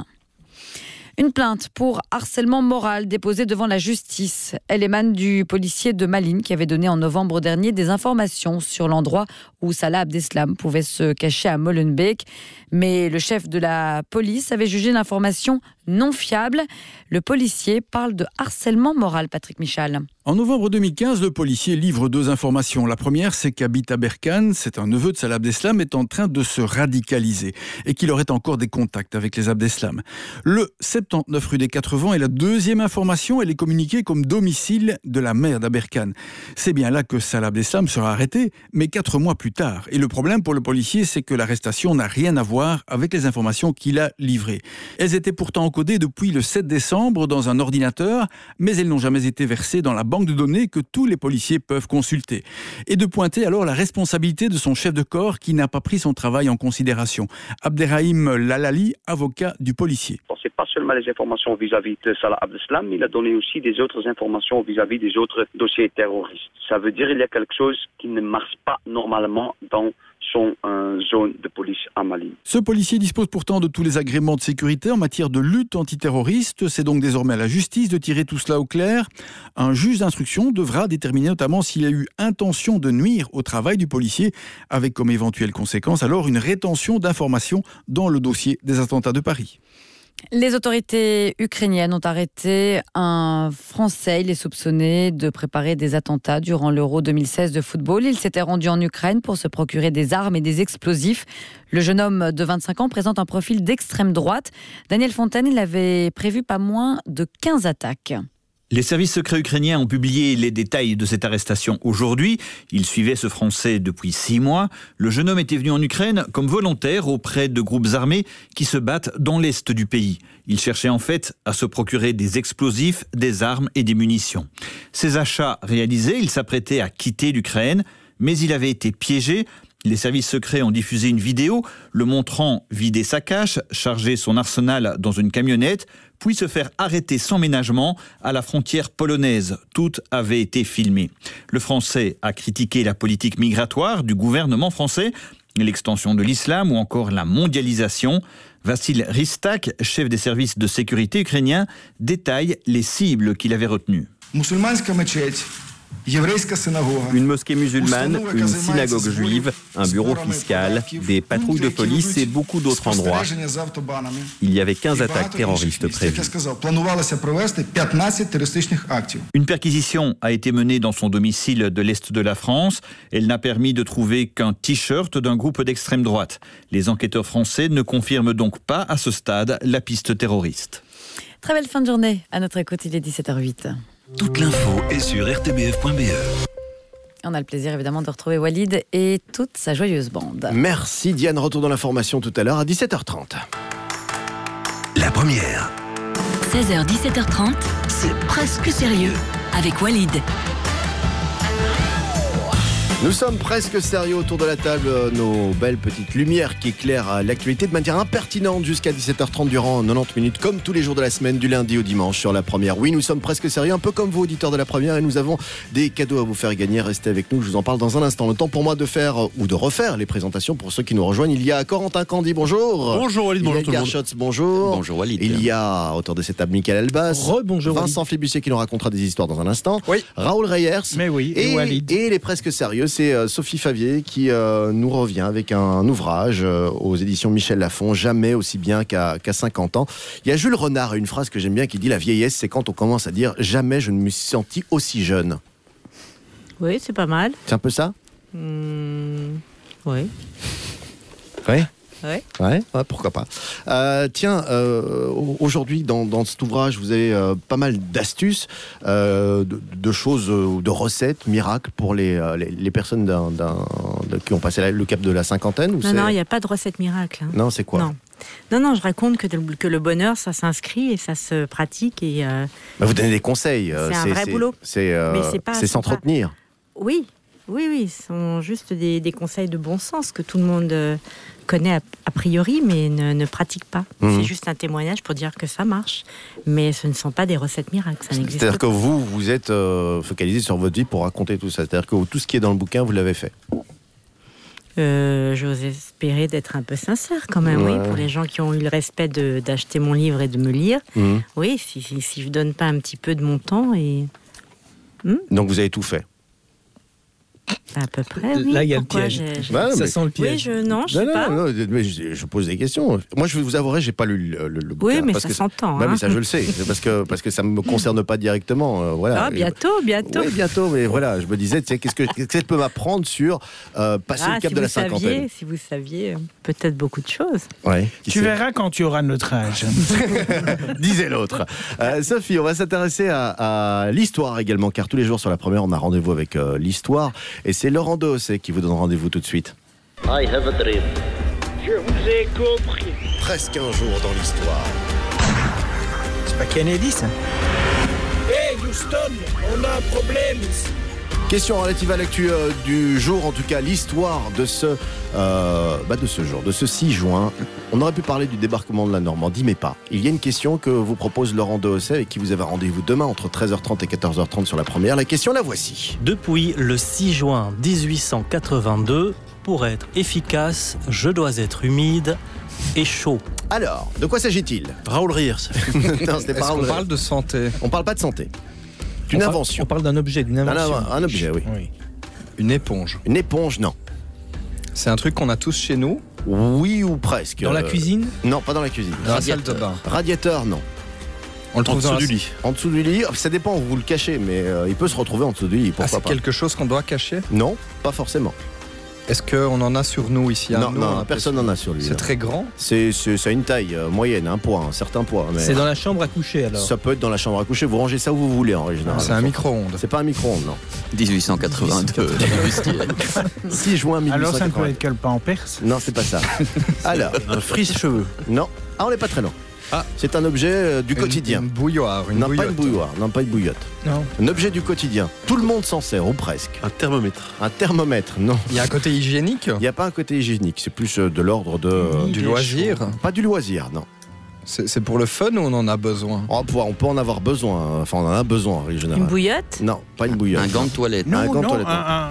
Une plainte pour harcèlement moral déposée devant la justice. Elle émane du policier de Malines qui avait donné en novembre dernier des informations sur l'endroit où Salah Abdeslam pouvait se cacher à Molenbeek. Mais le chef de la police avait jugé l'information non fiable. Le policier parle de harcèlement moral, Patrick Michal. En novembre 2015, le policier livre 2 informations. La première, c'est qu'Habita Berkane, c'est un neveu de Salah Abdeslam, est en train de se radicaliser et qu'il aurait encore des contacts avec les Abdeslam. Le 79 rue des 4 Vents est la deuxième information. Elle est communiquée comme domicile de la mère d'Aberkane. C'est bien là que Salah Abdeslam sera arrêté, mais 4 mois plus tard. Et le problème pour le policier, c'est que l'arrestation n'a rien à voir avec les informations qu'il a livrées. Elles étaient pourtant encodées depuis le 7 décembre dans un ordinateur, mais elles n'ont jamais été versées dans la banque de données que tous les policiers peuvent consulter. Et de pointer alors la responsabilité de son chef de corps qui n'a pas pris son travail en considération. Abderrahim Lalali, avocat du policier. C'est pas seulement les informations vis-à-vis de Salah Abdeslam, il a donné aussi des autres informations vis-à-vis des autres dossiers terroristes. Ça veut dire qu'il y a quelque chose qui ne marche pas normalement dans son zone de police à Malines. Ce policier dispose pourtant de tous les agréments de sécurité en matière de lutte antiterroriste. C'est donc désormais à la justice de tirer tout cela au clair. Un juge d'instruction devra déterminer notamment s'il y a eu intention de nuire au travail du policier, avec comme éventuelle conséquence alors une rétention d'informations dans le dossier des attentats de Paris. Les autorités ukrainiennes ont arrêté un Français. Il est soupçonné de préparer des attentats durant l'Euro 2016 de football. Il s'était rendu en Ukraine pour se procurer des armes et des explosifs. Le jeune homme de 25 ans présente un profil d'extrême droite. Daniel Fontaine, il avait prévu pas moins de 15 attaques. Les services secrets ukrainiens ont publié les détails de cette arrestation aujourd'hui. Ils suivaient ce Français depuis 6 mois. Le jeune homme était venu en Ukraine comme volontaire auprès de groupes armés qui se battent dans l'est du pays. Il cherchait en fait à se procurer des explosifs, des armes et des munitions. Ces achats réalisés, il s'apprêtait à quitter l'Ukraine, mais il avait été piégé. Les services secrets ont diffusé une vidéo le montrant vider sa cache, charger son arsenal dans une camionnette, puis se faire arrêter sans ménagement à la frontière polonaise. Tout avait été filmé. Le Français a critiqué la politique migratoire du gouvernement français, l'extension de l'islam ou encore la mondialisation. Vassil Ristak, chef des services de sécurité ukrainiens, détaille les cibles qu'il avait retenues. Une mosquée musulmane, une synagogue juive, un bureau fiscal, des patrouilles de police et beaucoup d'autres endroits. Il y avait 15 attaques terroristes prévues. Une perquisition a été menée dans son domicile de l'Est de la France. Elle n'a permis de trouver qu'un t-shirt d'un groupe d'extrême droite. Les enquêteurs français ne confirment donc pas à ce stade la piste terroriste. Très belle fin de journée. À notre écoute, il est 17h08. Toute l'info est sur rtbf.be. On a le plaisir évidemment de retrouver Walid et toute sa joyeuse bande. Merci Diane, retour dans l'information tout à l'heure à 17h30. La première. 16h, 17h30, c'est presque sérieux avec Walid. Nous sommes presque sérieux autour de la table, nos belles petites lumières qui éclairent l'actualité de manière impertinente jusqu'à 17h30 durant 90 minutes, comme tous les jours de la semaine, du lundi au dimanche sur la première. Oui, nous sommes presque sérieux, un peu comme vous, auditeurs de la première, et nous avons des cadeaux à vous faire gagner. Restez avec nous, je vous en parle dans un instant. Le temps pour moi de faire ou de refaire les présentations pour ceux qui nous rejoignent. Il y a Corentin Candy, bonjour. Bonjour Walid, bonjour tout le monde. Il y a Garchotz, bonjour. Bonjour Walid. Il y a, autour de cette table, Michael Elbaz. Bonjour Vincent Flibussier qui nous racontera des histoires dans un instant. Oui. Raoul Reyers. Mais oui, et Walid. Et les presque sérieux, c'est Sophie Favier qui nous revient avec un ouvrage aux éditions Michel Lafon, jamais aussi bien qu'à 50 ans. Il y a Jules Renard, une phrase que j'aime bien qui dit: la vieillesse, c'est quand on commence à dire jamais je ne me suis senti aussi jeune. Oui, c'est pas mal. C'est un peu ça? Oui. Ouais. Ouais. Ouais, pourquoi pas. Aujourd'hui, dans cet ouvrage, vous avez pas mal d'astuces, de choses, de recettes, miracles pour les personnes qui ont passé le cap de la cinquantaine. Non, il n'y a pas de recette miracle. Hein. Non, c'est quoi? Non, je raconte que le bonheur, ça s'inscrit et ça se pratique. Et, vous donnez des conseils. C'est un vrai boulot. C'est s'entretenir. Oui, ce sont juste des conseils de bon sens que tout le monde connaît a priori, mais ne pratique pas. C'est juste un témoignage pour dire que ça marche. Mais ce ne sont pas des recettes miracles, ça n'existe pas. C'est-à-dire que vous êtes focalisé sur votre vie pour raconter tout ça. C'est-à-dire que tout ce qui est dans le bouquin, vous l'avez fait. J'ose espérer d'être un peu sincère quand même, oui, pour les gens qui ont eu le respect d'acheter mon livre et de me lire. Oui, si je donne pas un petit peu de mon temps et... Donc vous avez tout fait. À peu près, oui. Là, il y a Pourquoi le piège. Ça sent le piège. Oui, je sais pas. Non, mais je pose des questions. Moi, je vous avouerai, j'ai pas lu le bouquin. Oui, mais ça s'entend. Mais ça, je le sais. Parce que ça me concerne pas directement. Voilà. Ah, bientôt. Oui, bientôt. Mais voilà, je me disais, qu'est-ce que ça peut m'apprendre sur passer le cap de la cinquantaine? Si vous saviez, peut-être beaucoup de choses. Ouais, tu verras quand tu auras notre âge. Disait l'autre. Sophie, on va s'intéresser à l'histoire également, car tous les jours sur la première, on a rendez-vous avec l'histoire. Et c'est Laurent Dossé qui vous donne rendez-vous tout de suite. I have a dream. Je vous ai compris. Presque un jour dans l'histoire. C'est pas Kennedy, ça? Hey, Houston, on a un problème ici. Question relative à l'actu du jour, en tout cas l'histoire de ce jour, de ce 6 juin. On aurait pu parler du débarquement de la Normandie, mais pas. Il y a une question que vous propose Laurent Dossé et qui vous avez rendez-vous demain entre 13h30 et 14h30 sur la première. La question, la voici. Depuis le 6 juin 1882, pour être efficace, je dois être humide et chaud. Alors, de quoi s'agit-il? Raoul Reyers. Non, c'était pas Raoul. On parle de santé. On parle pas de santé. Une invention. On parle d'un objet, d'une invention. Un objet, oui. Une éponge. Une éponge, non. C'est un truc qu'on a tous chez nous? Oui, ou presque. Dans la cuisine? Non, pas dans la cuisine. Dans la salle de bain. Radiateur, non. On le trouve en dessous du lit. En dessous du lit, ça dépend où vous le cachez, mais il peut se retrouver en dessous du lit. Pourquoi c'est pas? Quelque chose qu'on doit cacher? Non, pas forcément. Est-ce qu'on en a sur nous ici? Non, personne n'en a sur lui. C'est très grand? C'est à une taille moyenne, un poids, un certain poids. Mais C'est dans la chambre à coucher alors? Ça peut être dans la chambre à coucher, vous rangez ça où vous voulez en général. C'est un micro-ondes? C'est pas un micro-ondes, non. 1882. 6 juin 1880. Alors ça ne peut être que le pampers? Non, c'est pas ça. Alors, un frise-cheveux? Non. Ah, on n'est pas très loin. C'est un objet du quotidien. Une bouilloire, Non, pas une bouilloire, non, pas une bouillotte. Non. Un objet du quotidien. Tout le monde s'en sert, ou presque. Un thermomètre? Un thermomètre, non. Il y a un côté hygiénique? Il n'y a pas un côté hygiénique, c'est plus de l'ordre de... Du loisir? Pas du loisir, non. C'est pour le fun ou on en a besoin? On peut en avoir besoin, enfin on en a besoin en général. Une bouillotte? Non, pas une bouillotte. Un gant de toilette? Un gant de Non, toilette.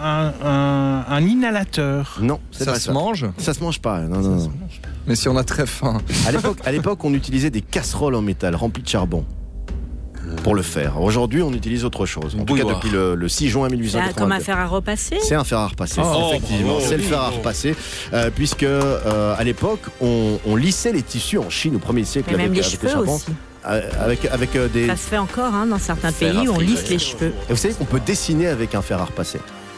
un inhalateur. Non, c'est Ça pas se ça. mange? Ça se mange pas, non. Mais si on a très faim. À l'époque, on utilisait des casseroles en métal remplies de charbon pour le faire. Aujourd'hui, on utilise autre chose. En tout cas, depuis le 6 juin 1882. Comme un fer à repasser? C'est un fer à repasser, effectivement. C'est le fer à repasser, puisque à l'époque, on lissait les tissus en Chine au 1er siècle. Mais même les avec cheveux charbon. aussi. Avec des... Ça se fait encore dans certains pays où on lisse les cheveux. Et vous savez qu'on peut dessiner avec un fer à repasser.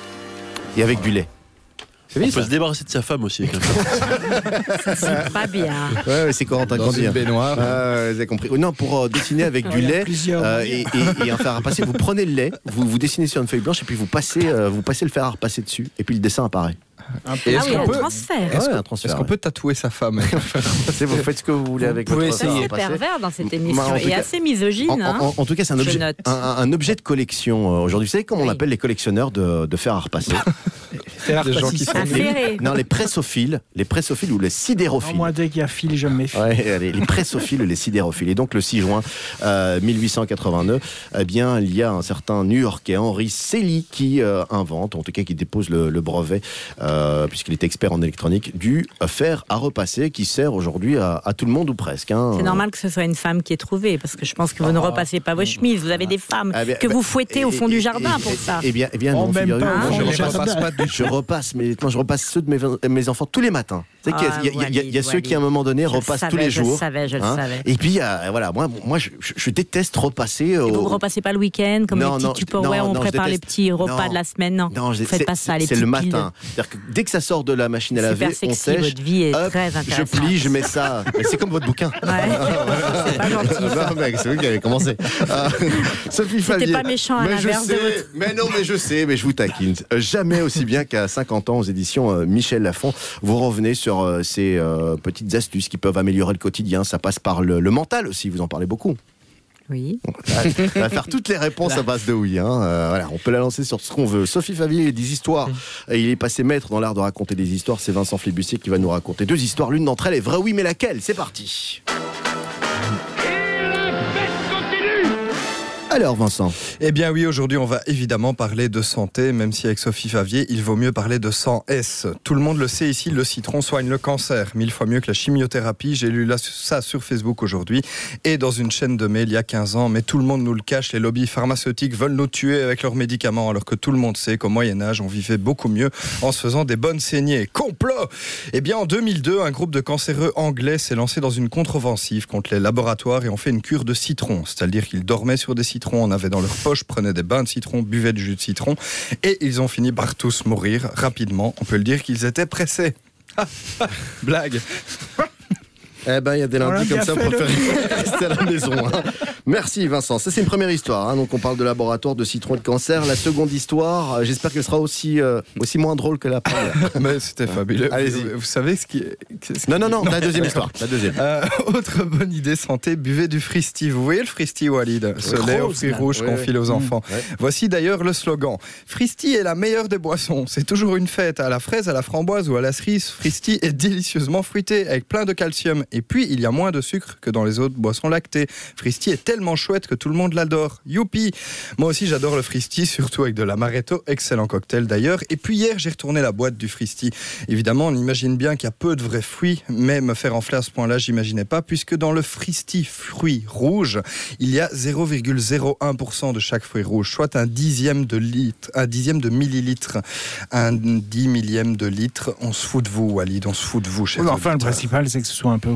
Et avec du lait. On peut se débarrasser de sa femme aussi avec un fer. Ça, c'est pas bien. Ouais, c'est Corentin Dans une baignoire. vous avez compris. Non, pour dessiner avec du lait et un fer à repasser, vous prenez le lait, vous dessinez sur une feuille blanche et puis vous passez le fer à repasser dessus et puis le dessin apparaît. Un transfert. Est-ce qu'on peut tatouer sa femme? Vous faites ce que vous voulez avec votre fer à repasser. C'est pervers dans cette émission et assez misogyne. En tout cas, c'est un objet de collection aujourd'hui. Vous savez comment on appelle les collectionneurs de fer à repasser? Des gens qui sont non, les pressophiles ou les sidérophiles. Moi, dès qu'il y a fil, je me méfie. Les pressophiles ou les sidérophiles. Et donc, le 6 juin 1889, eh bien, il y a un certain New-Yorkais, Henry Selly, qui invente, en tout cas qui dépose le brevet, puisqu'il est expert en électronique, du fer à repasser qui sert aujourd'hui à tout le monde ou presque. C'est normal que ce soit une femme qui ait trouvé, parce que je pense que vous ne repassez pas vos chemises. Vous avez des femmes que vous fouettez au fond du jardin pour ça. Eh bien, non, même pas. je repasse ceux de mes enfants tous les matins. Il y a ceux qui, à un moment donné, repassent tous les jours. Je le savais. Et puis, voilà, moi je déteste repasser. Et vous ne repassez pas le week-end, comme les petits Tupperware où on prépare les petits repas de la semaine? Non, vous ne faites pas ça, les c'est petites le piles. matin. C'est-à-dire que dès que ça sort de la machine à laver, on sèche. Votre vie est très je intéressante. plie, je mets ça. Mais c'est comme votre bouquin. C'est pas gentil. C'est vous qui avez commencé. Sophie Favier. C'était pas méchant à l'inverse de votre... Mais je sais, mais je vous taquine. Jamais aussi bien qu'à 50 ans aux éditions Michel Lafon. Vous revenez sur ces petites astuces qui peuvent améliorer le quotidien. Ça passe par le mental aussi, vous en parlez beaucoup. Oui. On va faire toutes les réponses à base de oui. Voilà, on peut la lancer sur ce qu'on veut. Sophie Favier, des histoires. Il est passé maître dans l'art de raconter des histoires. C'est Vincent Flibustier qui va nous raconter 2 histoires. L'une d'entre elles est vraie, oui, mais laquelle? C'est parti. Alors Vincent? Eh bien oui, aujourd'hui on va évidemment parler de santé, même si avec Sophie Favier, il vaut mieux parler de sang S. Tout le monde le sait ici, le citron soigne le cancer, 1000 fois mieux que la chimiothérapie. J'ai lu ça sur Facebook aujourd'hui et dans une chaîne de mail il y a 15 ans, mais tout le monde nous le cache, les lobbies pharmaceutiques veulent nous tuer avec leurs médicaments, alors que tout le monde sait qu'au Moyen-Âge, on vivait beaucoup mieux en se faisant des bonnes saignées. Complot! Eh bien en 2002, un groupe de cancéreux anglais s'est lancé dans une contre-offensive contre les laboratoires et ont fait une cure de citron, c'est-à-dire qu'ils dormaient sur des citrons, on avait dans leur poche, prenaient des bains de citron, buvaient du jus de citron et ils ont fini par tous mourir rapidement. On peut le dire qu'ils étaient pressés. Blague. Eh ben, il y a des lundis comme ça pour faire rester à la maison. Merci Vincent. Ça c'est une première histoire. Donc on parle de laboratoire de citron et de cancer. La seconde histoire, j'espère qu'elle sera aussi moins drôle que la première. Mais c'était fabuleux. Allez-y. Vous savez ce qui... Non, la deuxième histoire. La deuxième. Autre bonne idée santé, buvez du Fristi. Vous voyez le Fristi, Walid? Ce lait aux fruits rouges qu'on file aux enfants. Voici d'ailleurs le slogan. Fristi est la meilleure des boissons. C'est toujours une fête. À la fraise, à la framboise ou à la cerise, Fristi est délicieusement fruité avec plein de calcium. Et puis, il y a moins de sucre que dans les autres boissons lactées. Fristi est tellement chouette que tout le monde l'adore. Youpi! Moi aussi, j'adore le Fristi, surtout avec de l'amaretto. Excellent cocktail d'ailleurs. Et puis hier, j'ai retourné la boîte du Fristi. Évidemment, on imagine bien qu'il y a peu de vrais fruits, mais me faire enfler à ce point-là, j'imaginais pas, puisque dans le Fristi fruit rouge, il y a 0,01% de chaque fruit rouge, soit un dixième de millilitre, un 10 millième de litre. On se fout de vous, Walid, on se fout de vous, cher. Enfin, le principal, c'est que ce soit un peu rouge.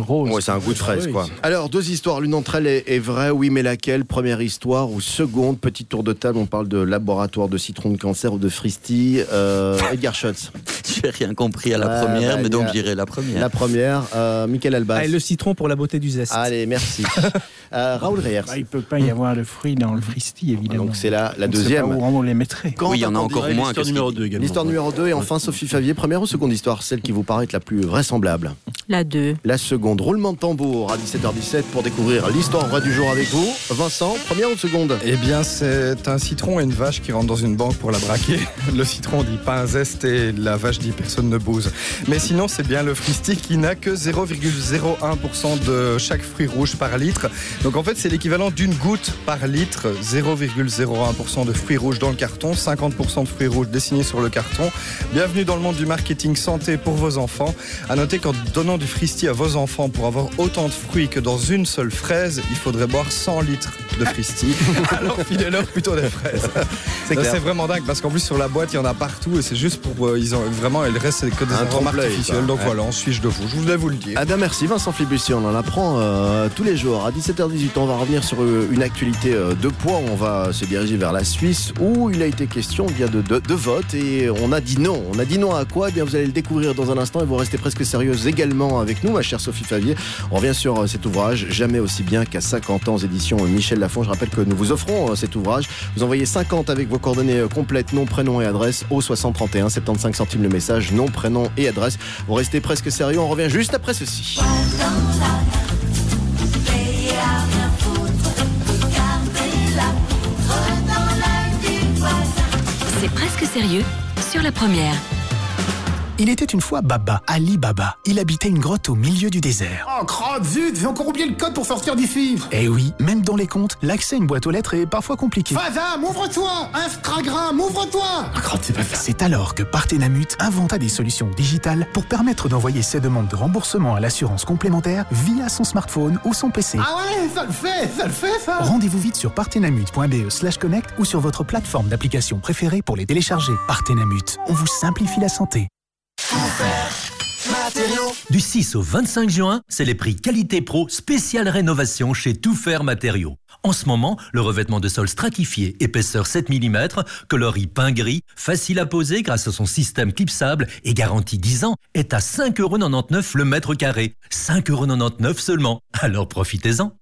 rose. Ouais, c'est un goût de fraise, Oui. quoi. Alors, 2 histoires. L'une d'entre elles est vraie, oui, mais laquelle? Première histoire ou seconde? Petit tour de table, on parle de laboratoire de citron de cancer ou de Fristi. Edgar Schutz. J'ai rien compris à la première, mais donc j'irai la première. La première, Michael Albas. Allez, le citron pour la beauté du zeste. Allez, merci. Raoul Reyers. Il ne peut pas y avoir de fruits dans le Fristi, évidemment. Donc c'est la On ne sait deuxième. pas où on les mettrait. Oui, il y en a encore moins. L'histoire numéro 2 également. L'histoire numéro 2 et enfin Sophie Favier. Première ou seconde histoire? Celle qui vous paraît être la plus vraisemblable? La 2. La seconde. Roulement de tambour à 17h17 pour découvrir l'histoire vraie du jour avec vous. Vincent, première ou seconde? Eh bien, c'est un citron et une vache qui rentrent dans une banque pour la braquer. Le citron dit pas un zeste et la vache dit personne ne bouse. Mais sinon, c'est bien le Fristi qui n'a que 0,01% de chaque fruit rouge par litre. Donc en fait, c'est l'équivalent d'une goutte par litre. 0,01% de fruits rouges dans le carton, 50% de fruits rouges dessinés sur le carton. Bienvenue dans le monde du marketing santé pour vos enfants. À noter qu'en donnant du Fristi à vos enfants pour avoir autant de fruits que dans une seule fraise, il faudrait boire 100 litres de Fristi. Alors filez-leur plutôt des fraises. C'est vraiment dingue parce qu'en plus sur la boîte il y en a partout et c'est juste pour il reste que des arômes artificiels. Donc voilà, on switch de vous. Je voulais vous le dire. Ah ben merci Vincent Flibussier, on en apprend tous les jours. À 17h18, on va revenir sur une actualité de poids. On va se diriger vers la Suisse où il a été question bien de vote et on a dit non. On a dit non à quoi? Eh bien vous allez le découvrir dans un instant et vous restez presque sérieuse également avec nous, ma chère Sophie Favier. On revient sur cet ouvrage, Jamais aussi bien qu'à 50 ans, aux éditions Michel Lafon. Je rappelle que nous vous offrons cet ouvrage. Vous envoyez 50 avec vos coordonnées complètes, nom, prénom et adresse au 60 31, 75 centimes le message, nom, prénom et adresse. Vous restez presque sérieux, on revient juste après ceci. C'est presque sérieux sur la première. Il était une fois Baba, Ali Baba. Il habitait une grotte au milieu du désert. Oh, crotte, zut, j'ai encore oublié le code pour sortir d'ici. Eh oui, même dans les comptes, l'accès à une boîte aux lettres est parfois compliqué. Fazam, ouvre-toi. Instagram, ouvre-toi. Oh, crotte, c'est pas ça. C'est alors que Partenamut inventa des solutions digitales pour permettre d'envoyer ses demandes de remboursement à l'assurance complémentaire via son smartphone ou son PC. Ah ouais, ça le fait ça. Rendez-vous vite sur partenamut.be/connect ou sur votre plateforme d'application préférée pour les télécharger. Partenamut, on vous simplifie la santé. Du 6 au 25 juin, c'est les prix Qualité Pro spéciale rénovation chez Tout Faire Matériaux. En ce moment, le revêtement de sol stratifié, épaisseur 7 mm, coloris peint gris, facile à poser grâce à son système clipsable et garantie 10 ans, est à 5,99 € le mètre carré. 5,99 € seulement. Alors profitez-en.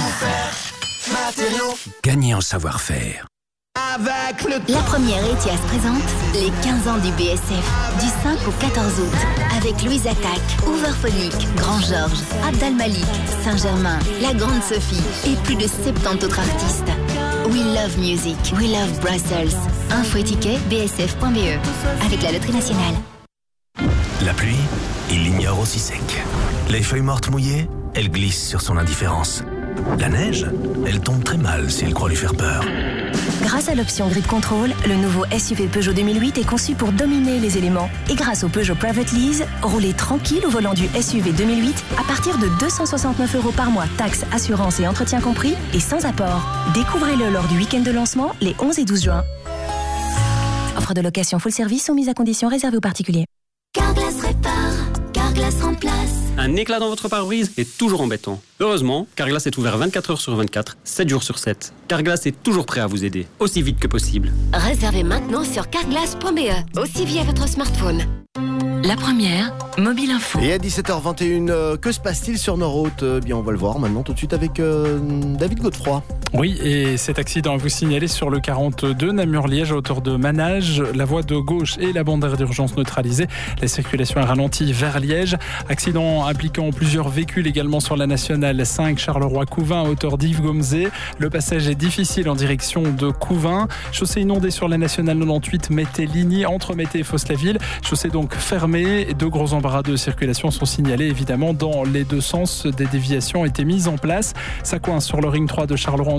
Gagnez en savoir-faire. La première Etias présente les 15 ans du BSF, du 5 au 14 août, avec Louise Attaque, Overphonique, Grand Georges, Abdal Malik, Saint-Germain, La Grande Sophie et plus de 70 autres artistes. We love music, we love Brussels. Info et ticket bsf.be, avec la Loterie Nationale. La pluie, il l'ignore aussi sec. Les feuilles mortes mouillées, elle glisse sur son indifférence. La neige, elle tombe très mal si elle croit lui faire peur. Grâce à l'option Grid Control, le nouveau SUV Peugeot 2008 est conçu pour dominer les éléments. Et grâce au Peugeot Private Lease, roulez tranquille au volant du SUV 2008 à partir de 269 € par mois, taxes, assurance et entretien compris, et sans apport. Découvrez-le lors du week-end de lancement, les 11 et 12 juin. Offre de location full service soumise à conditions réservées aux particuliers. Carglass répare, Carglass remplace. Un éclat dans votre pare-brise est toujours embêtant. Heureusement, Carglass est ouvert 24 h sur 24, 7 jours sur 7. Carglass est toujours prêt à vous aider, aussi vite que possible. Réservez maintenant sur carglass.be, aussi via votre smartphone. La première, Mobile Info. Et à 17h21, que se passe-t-il sur nos routes? Bien, on va le voir maintenant tout de suite avec David Godefroy. Oui, et cet accident à vous signaler sur le 42 Namur-Liège à hauteur de Manage. La voie de gauche et la bande d'urgence neutralisée. La circulation est ralentie vers Liège. Accident impliquant plusieurs véhicules également sur la nationale 5 Charleroi-Couvin à hauteur d'Yves-Gomzé. Le passage est difficile en direction de Couvin. Chaussée inondée sur la nationale 98 Mété-Ligny entre Mété et Fosse-la-Ville. Chaussée donc fermée. Deux gros embarras de circulation sont signalés évidemment dans les deux sens. Des déviations ont été mises en place. Ça coince sur le ring 3 de Charleroi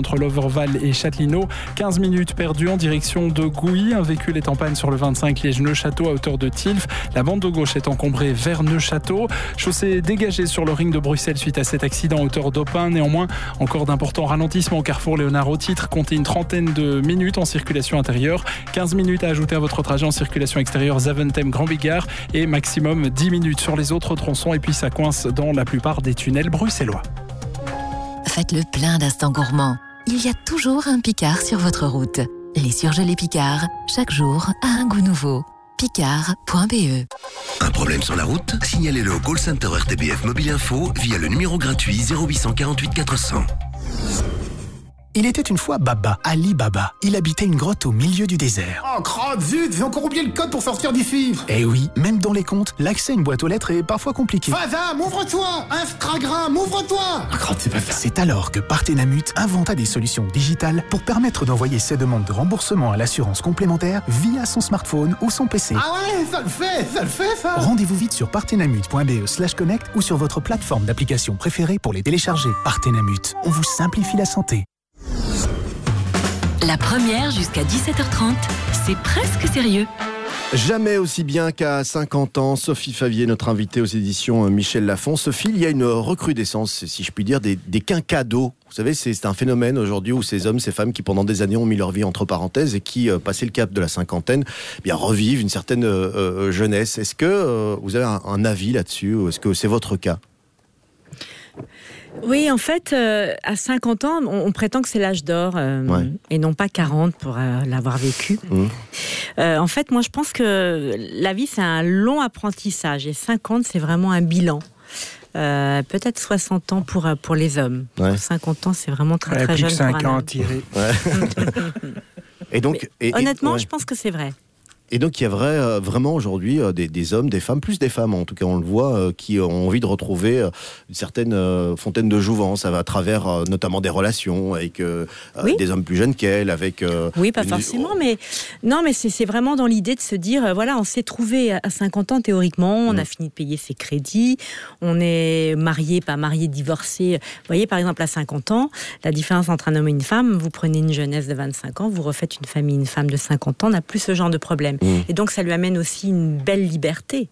entre Loverval et Châtelineau. 15 minutes perdues en direction de Gouy. Un véhicule est en panne sur le 25 Liège-Neuchâteau à hauteur de Tilf. La bande de gauche est encombrée vers Neuchâteau. Chaussée dégagée sur le ring de Bruxelles suite à cet accident à hauteur d'Aupin. Néanmoins, encore d'importants ralentissements au carrefour Léonard au titre. Comptez une trentaine de minutes en circulation intérieure. 15 minutes à ajouter à votre trajet en circulation extérieure Zaventem-Grand Bigard et maximum 10 minutes sur les autres tronçons. Et puis ça coince dans la plupart des tunnels bruxellois. Faites le plein d'instants gourmands. Il y a toujours un Picard sur votre route. Les surgelés Picard, chaque jour a un goût nouveau. Picard.be. Un problème sur la route? Signalez-le au call center RTBF Mobile Info via le numéro gratuit 0848 400. Il était une fois Baba, Ali Baba. Il habitait une grotte au milieu du désert. Oh, crotte, zut, j'ai encore oublié le code pour sortir d'ici. Eh oui, même dans les comptes, l'accès à une boîte aux lettres est parfois compliqué. Fazam, ouvre-toi! Instagram, ouvre-toi! Oh, crotte, c'est pas facile. C'est alors que Partenamut inventa des solutions digitales pour permettre d'envoyer ses demandes de remboursement à l'assurance complémentaire via son smartphone ou son PC. Ah ouais, ça le fait ça! Rendez-vous vite sur partenamut.be/connect ou sur votre plateforme d'application préférée pour les télécharger. Partenamut, on vous simplifie la santé. La première jusqu'à 17h30, c'est presque sérieux. Jamais aussi bien qu'à 50 ans, Sophie Favier, notre invitée aux éditions Michel Lafon. Sophie, il y a une recrudescence, si je puis dire, des quinquados. Vous savez, c'est un phénomène aujourd'hui où ces hommes, ces femmes qui pendant des années ont mis leur vie entre parenthèses et qui, passé le cap de la cinquantaine, eh bien, revivent une certaine jeunesse. Est-ce que vous avez un avis là-dessus ou est-ce que c'est votre cas ? Oui, en fait, à 50 ans, on prétend que c'est l'âge d'or et non pas 40 pour l'avoir vécu. En fait, moi, je pense que la vie, c'est un long apprentissage et 50, c'est vraiment un bilan. Peut-être 60 ans pour les hommes. Ouais. 50 ans, c'est vraiment très, très jeune. Plus que 5 ans à tirer. Ouais. Et donc, honnêtement, je pense que c'est vrai. Et donc il y a vraiment aujourd'hui des hommes, des femmes, plus des femmes en tout cas on le voit, qui ont envie de retrouver une certaine fontaine de jouvence à travers notamment des relations avec des hommes plus jeunes qu'elles, avec... oui, pas forcément, mais c'est vraiment dans l'idée de se dire, voilà, on s'est trouvé à 50 ans théoriquement, on a fini de payer ses crédits, on est marié, pas marié, divorcé. Vous voyez, par exemple, à 50 ans, la différence entre un homme et une femme, vous prenez une jeunesse de 25 ans, vous refaites une famille, une femme de 50 ans, n'a plus ce genre de problème. Et donc, ça lui amène aussi une belle liberté.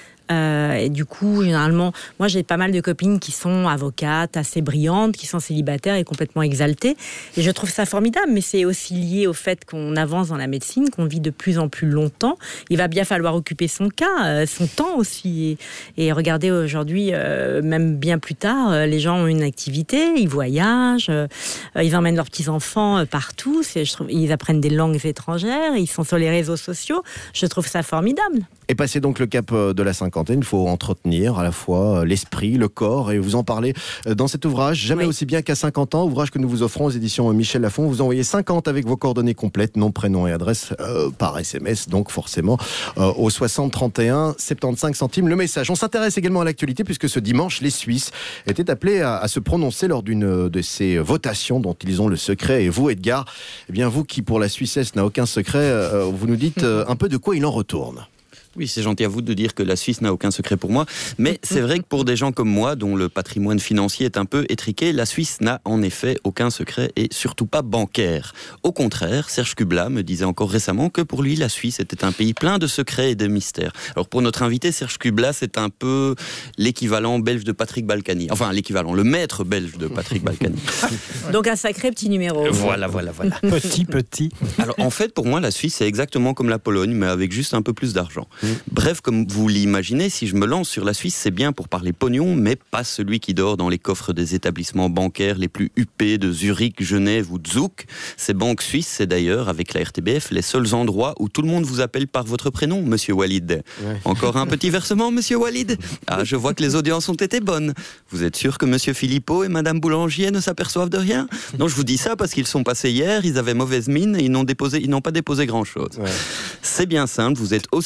Et du coup, généralement, moi j'ai pas mal de copines qui sont avocates, assez brillantes, qui sont célibataires et complètement exaltées. Et je trouve ça formidable, mais c'est aussi lié au fait qu'on avance dans la médecine, qu'on vit de plus en plus longtemps. Il va bien falloir occuper son temps aussi. Et regardez aujourd'hui, même bien plus tard, les gens ont une activité, ils voyagent, ils emmènent leurs petits-enfants partout, ils apprennent des langues étrangères, ils sont sur les réseaux sociaux. Je trouve ça formidable. Et passer donc le cap de la cinquantaine, il faut entretenir à la fois l'esprit, le corps, et vous en parlez dans cet ouvrage, Jamais aussi bien qu'à 50 ans, ouvrage que nous vous offrons aux éditions Michel Lafon. Vous envoyez 50 avec vos coordonnées complètes, nom, prénom et adresse, par SMS, donc forcément, au 60 31 75 centimes le message. On s'intéresse également à l'actualité, puisque ce dimanche, les Suisses étaient appelés à se prononcer lors d'une de ces votations dont ils ont le secret. Et vous, Edgar, eh bien vous qui pour la Suissesse n'a aucun secret, vous nous dites un peu de quoi il en retourne. Oui, c'est gentil à vous de dire que la Suisse n'a aucun secret pour moi, mais c'est vrai que pour des gens comme moi, dont le patrimoine financier est un peu étriqué, la Suisse n'a en effet aucun secret et surtout pas bancaire. Au contraire, Serge Kubla me disait encore récemment que pour lui, la Suisse était un pays plein de secrets et de mystères. Alors pour notre invité, Serge Kubla, c'est un peu l'équivalent belge de Patrick Balkany. Enfin, l'équivalent, le maître belge de Patrick Balkany. Donc un sacré petit numéro. Voilà. Petit. Alors en fait, pour moi, la Suisse, c'est exactement comme la Pologne, mais avec juste un peu plus d'argent. Bref, comme vous l'imaginez, si je me lance sur la Suisse, c'est bien pour parler pognon, mais pas celui qui dort dans les coffres des établissements bancaires les plus huppés de Zurich, Genève ou Zug. Ces banques suisses, c'est d'ailleurs, avec la RTBF, les seuls endroits où tout le monde vous appelle par votre prénom, Monsieur Walid. Ouais. Encore un petit versement, Monsieur Walid? Ah, je vois que les audiences ont été bonnes. Vous êtes sûr que Monsieur Philippot et Madame Boulanger ne s'aperçoivent de rien? Non, je vous dis ça parce qu'ils sont passés hier, ils avaient mauvaise mine et ils n'ont pas déposé grand-chose. Ouais. C'est bien simple, vous êtes aussi célèbre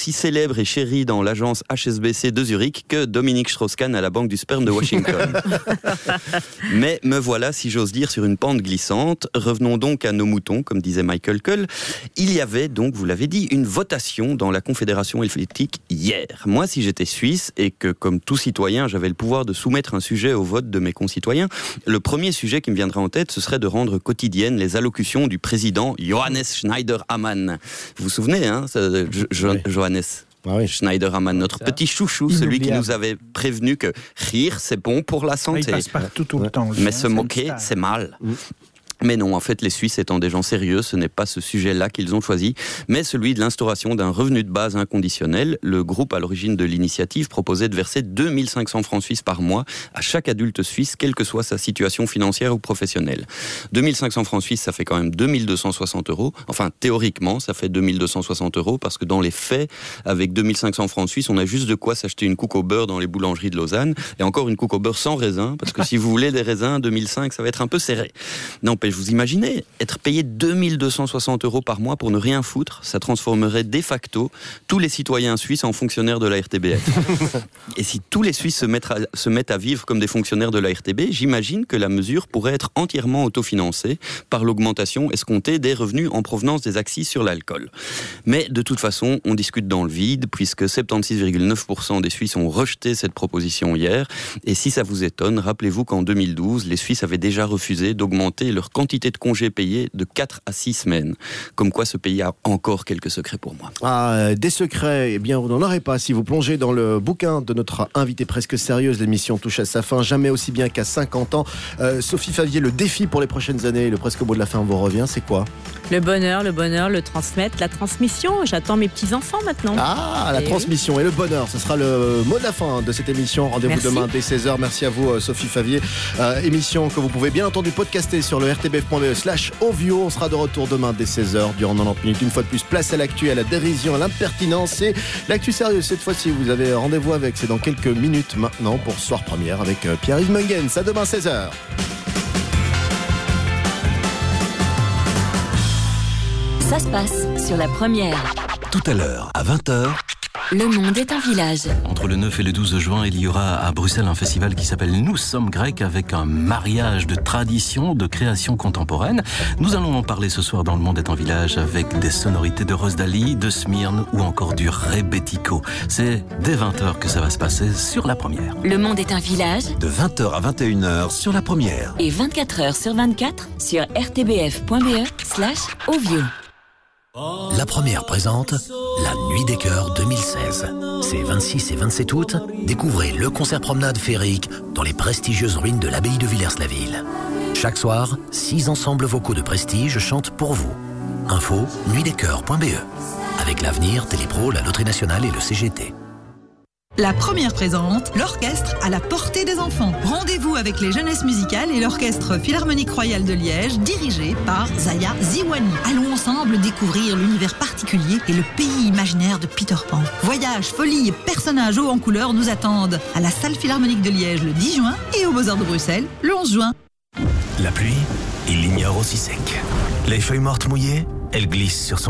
célèbre et chéri dans l'agence HSBC de Zurich que Dominique Strauss-Kahn à la Banque du sperme de Washington. Mais me voilà, si j'ose dire, sur une pente glissante. Revenons donc à nos moutons, comme disait Michael Cull. Il y avait donc, vous l'avez dit, une votation dans la Confédération helvétique hier. Moi, si j'étais suisse et que, comme tout citoyen, j'avais le pouvoir de soumettre un sujet au vote de mes concitoyens, le premier sujet qui me viendrait en tête, ce serait de rendre quotidiennes les allocutions du président Johannes Schneider-Ammann. Vous vous souvenez, hein, Johannes Schneider-Ammann, notre petit chouchou, celui qui nous avait prévenu que rire, c'est bon pour la santé. Il passe partout tout le temps. Mais se moquer, c'est mal. Mais non, en fait, les Suisses étant des gens sérieux, ce n'est pas ce sujet-là qu'ils ont choisi, mais celui de l'instauration d'un revenu de base inconditionnel. Le groupe à l'origine de l'initiative proposait de verser 2500 francs suisses par mois à chaque adulte suisse, quelle que soit sa situation financière ou professionnelle. 2500 francs suisses, ça fait quand même 2260 €. Enfin, théoriquement, ça fait 2260 €, parce que dans les faits, avec 2500 francs suisses, on a juste de quoi s'acheter une couque au beurre dans les boulangeries de Lausanne, et encore une couque au beurre sans raisin, parce que si vous voulez des raisins, 2005, ça va être un peu serré. N'empêche, vous imaginez, être payé 2260 € par mois pour ne rien foutre, ça transformerait de facto tous les citoyens suisses en fonctionnaires de la RTBF. Et si tous les Suisses se mettent à vivre comme des fonctionnaires de la RTB, j'imagine que la mesure pourrait être entièrement autofinancée par l'augmentation escomptée des revenus en provenance des accises sur l'alcool. Mais de toute façon, on discute dans le vide, puisque 76,9% des Suisses ont rejeté cette proposition hier. Et si ça vous étonne, rappelez-vous qu'en 2012, les Suisses avaient déjà refusé d'augmenter leur quantité de congés payés de 4 à 6 semaines. Comme quoi ce pays a encore quelques secrets pour moi. Ah, des secrets, eh bien vous n'en aurez pas si vous plongez dans le bouquin de notre invitée presque sérieuse. L'émission touche à sa fin, jamais aussi bien qu'à 50 ans. Sophie Favier, le défi pour les prochaines années, le presque au bout de la fin vous revient, c'est quoi ? Le bonheur, le transmettre, la transmission. J'attends mes petits-enfants maintenant. Ah, la transmission et le bonheur, ce sera le mot de la fin de cette émission. Rendez-vous demain dès 16h. Merci à vous Sophie Favier. Émission que vous pouvez bien entendu podcaster sur le rtbf.be/ovio. On sera de retour demain dès 16h durant 90 minutes. Une fois de plus, place à l'actu, à la dérision, à l'impertinence et l'actu sérieuse. Cette fois-ci, vous avez rendez-vous avec, c'est dans quelques minutes maintenant pour Soir Première avec Pierre-Yves Mungens. À demain 16h. Ça se passe sur la première. Tout à l'heure, à 20h. Le monde est un village. Entre le 9 et le 12 juin, il y aura à Bruxelles un festival qui s'appelle Nous sommes grecs, avec un mariage de tradition, de création contemporaine. Nous allons en parler ce soir dans Le monde est un village avec des sonorités de Rosdali, de Smyrne ou encore du Rebetiko. C'est dès 20h que ça va se passer sur la première. Le monde est un village. De 20h à 21h sur la première. Et 24h sur 24 sur rtbf.be/ovio. La première présente la Nuit des Chœurs 2016. Ces 26 et 27 août, découvrez le concert promenade féerique dans les prestigieuses ruines de l'abbaye de Villers-la-Ville. Chaque soir, 6 ensembles vocaux de prestige chantent pour vous. Info nuitdeschœurs.be. Avec l'Avenir, Télépro, la Loterie Nationale et le CGT. La première présente, l'orchestre à la portée des enfants. Rendez-vous avec les jeunesses musicales et l'orchestre Philharmonique Royal de Liège, dirigé par Zaya Ziwani. Allons ensemble découvrir l'univers particulier et le pays imaginaire de Peter Pan. Voyages, folie et personnages hauts en couleur nous attendent à la salle Philharmonique de Liège le 10 juin et au Beaux-Arts de Bruxelles le 11 juin. La pluie, il l'ignore aussi sec. Les feuilles mortes mouillées, elles glissent sur son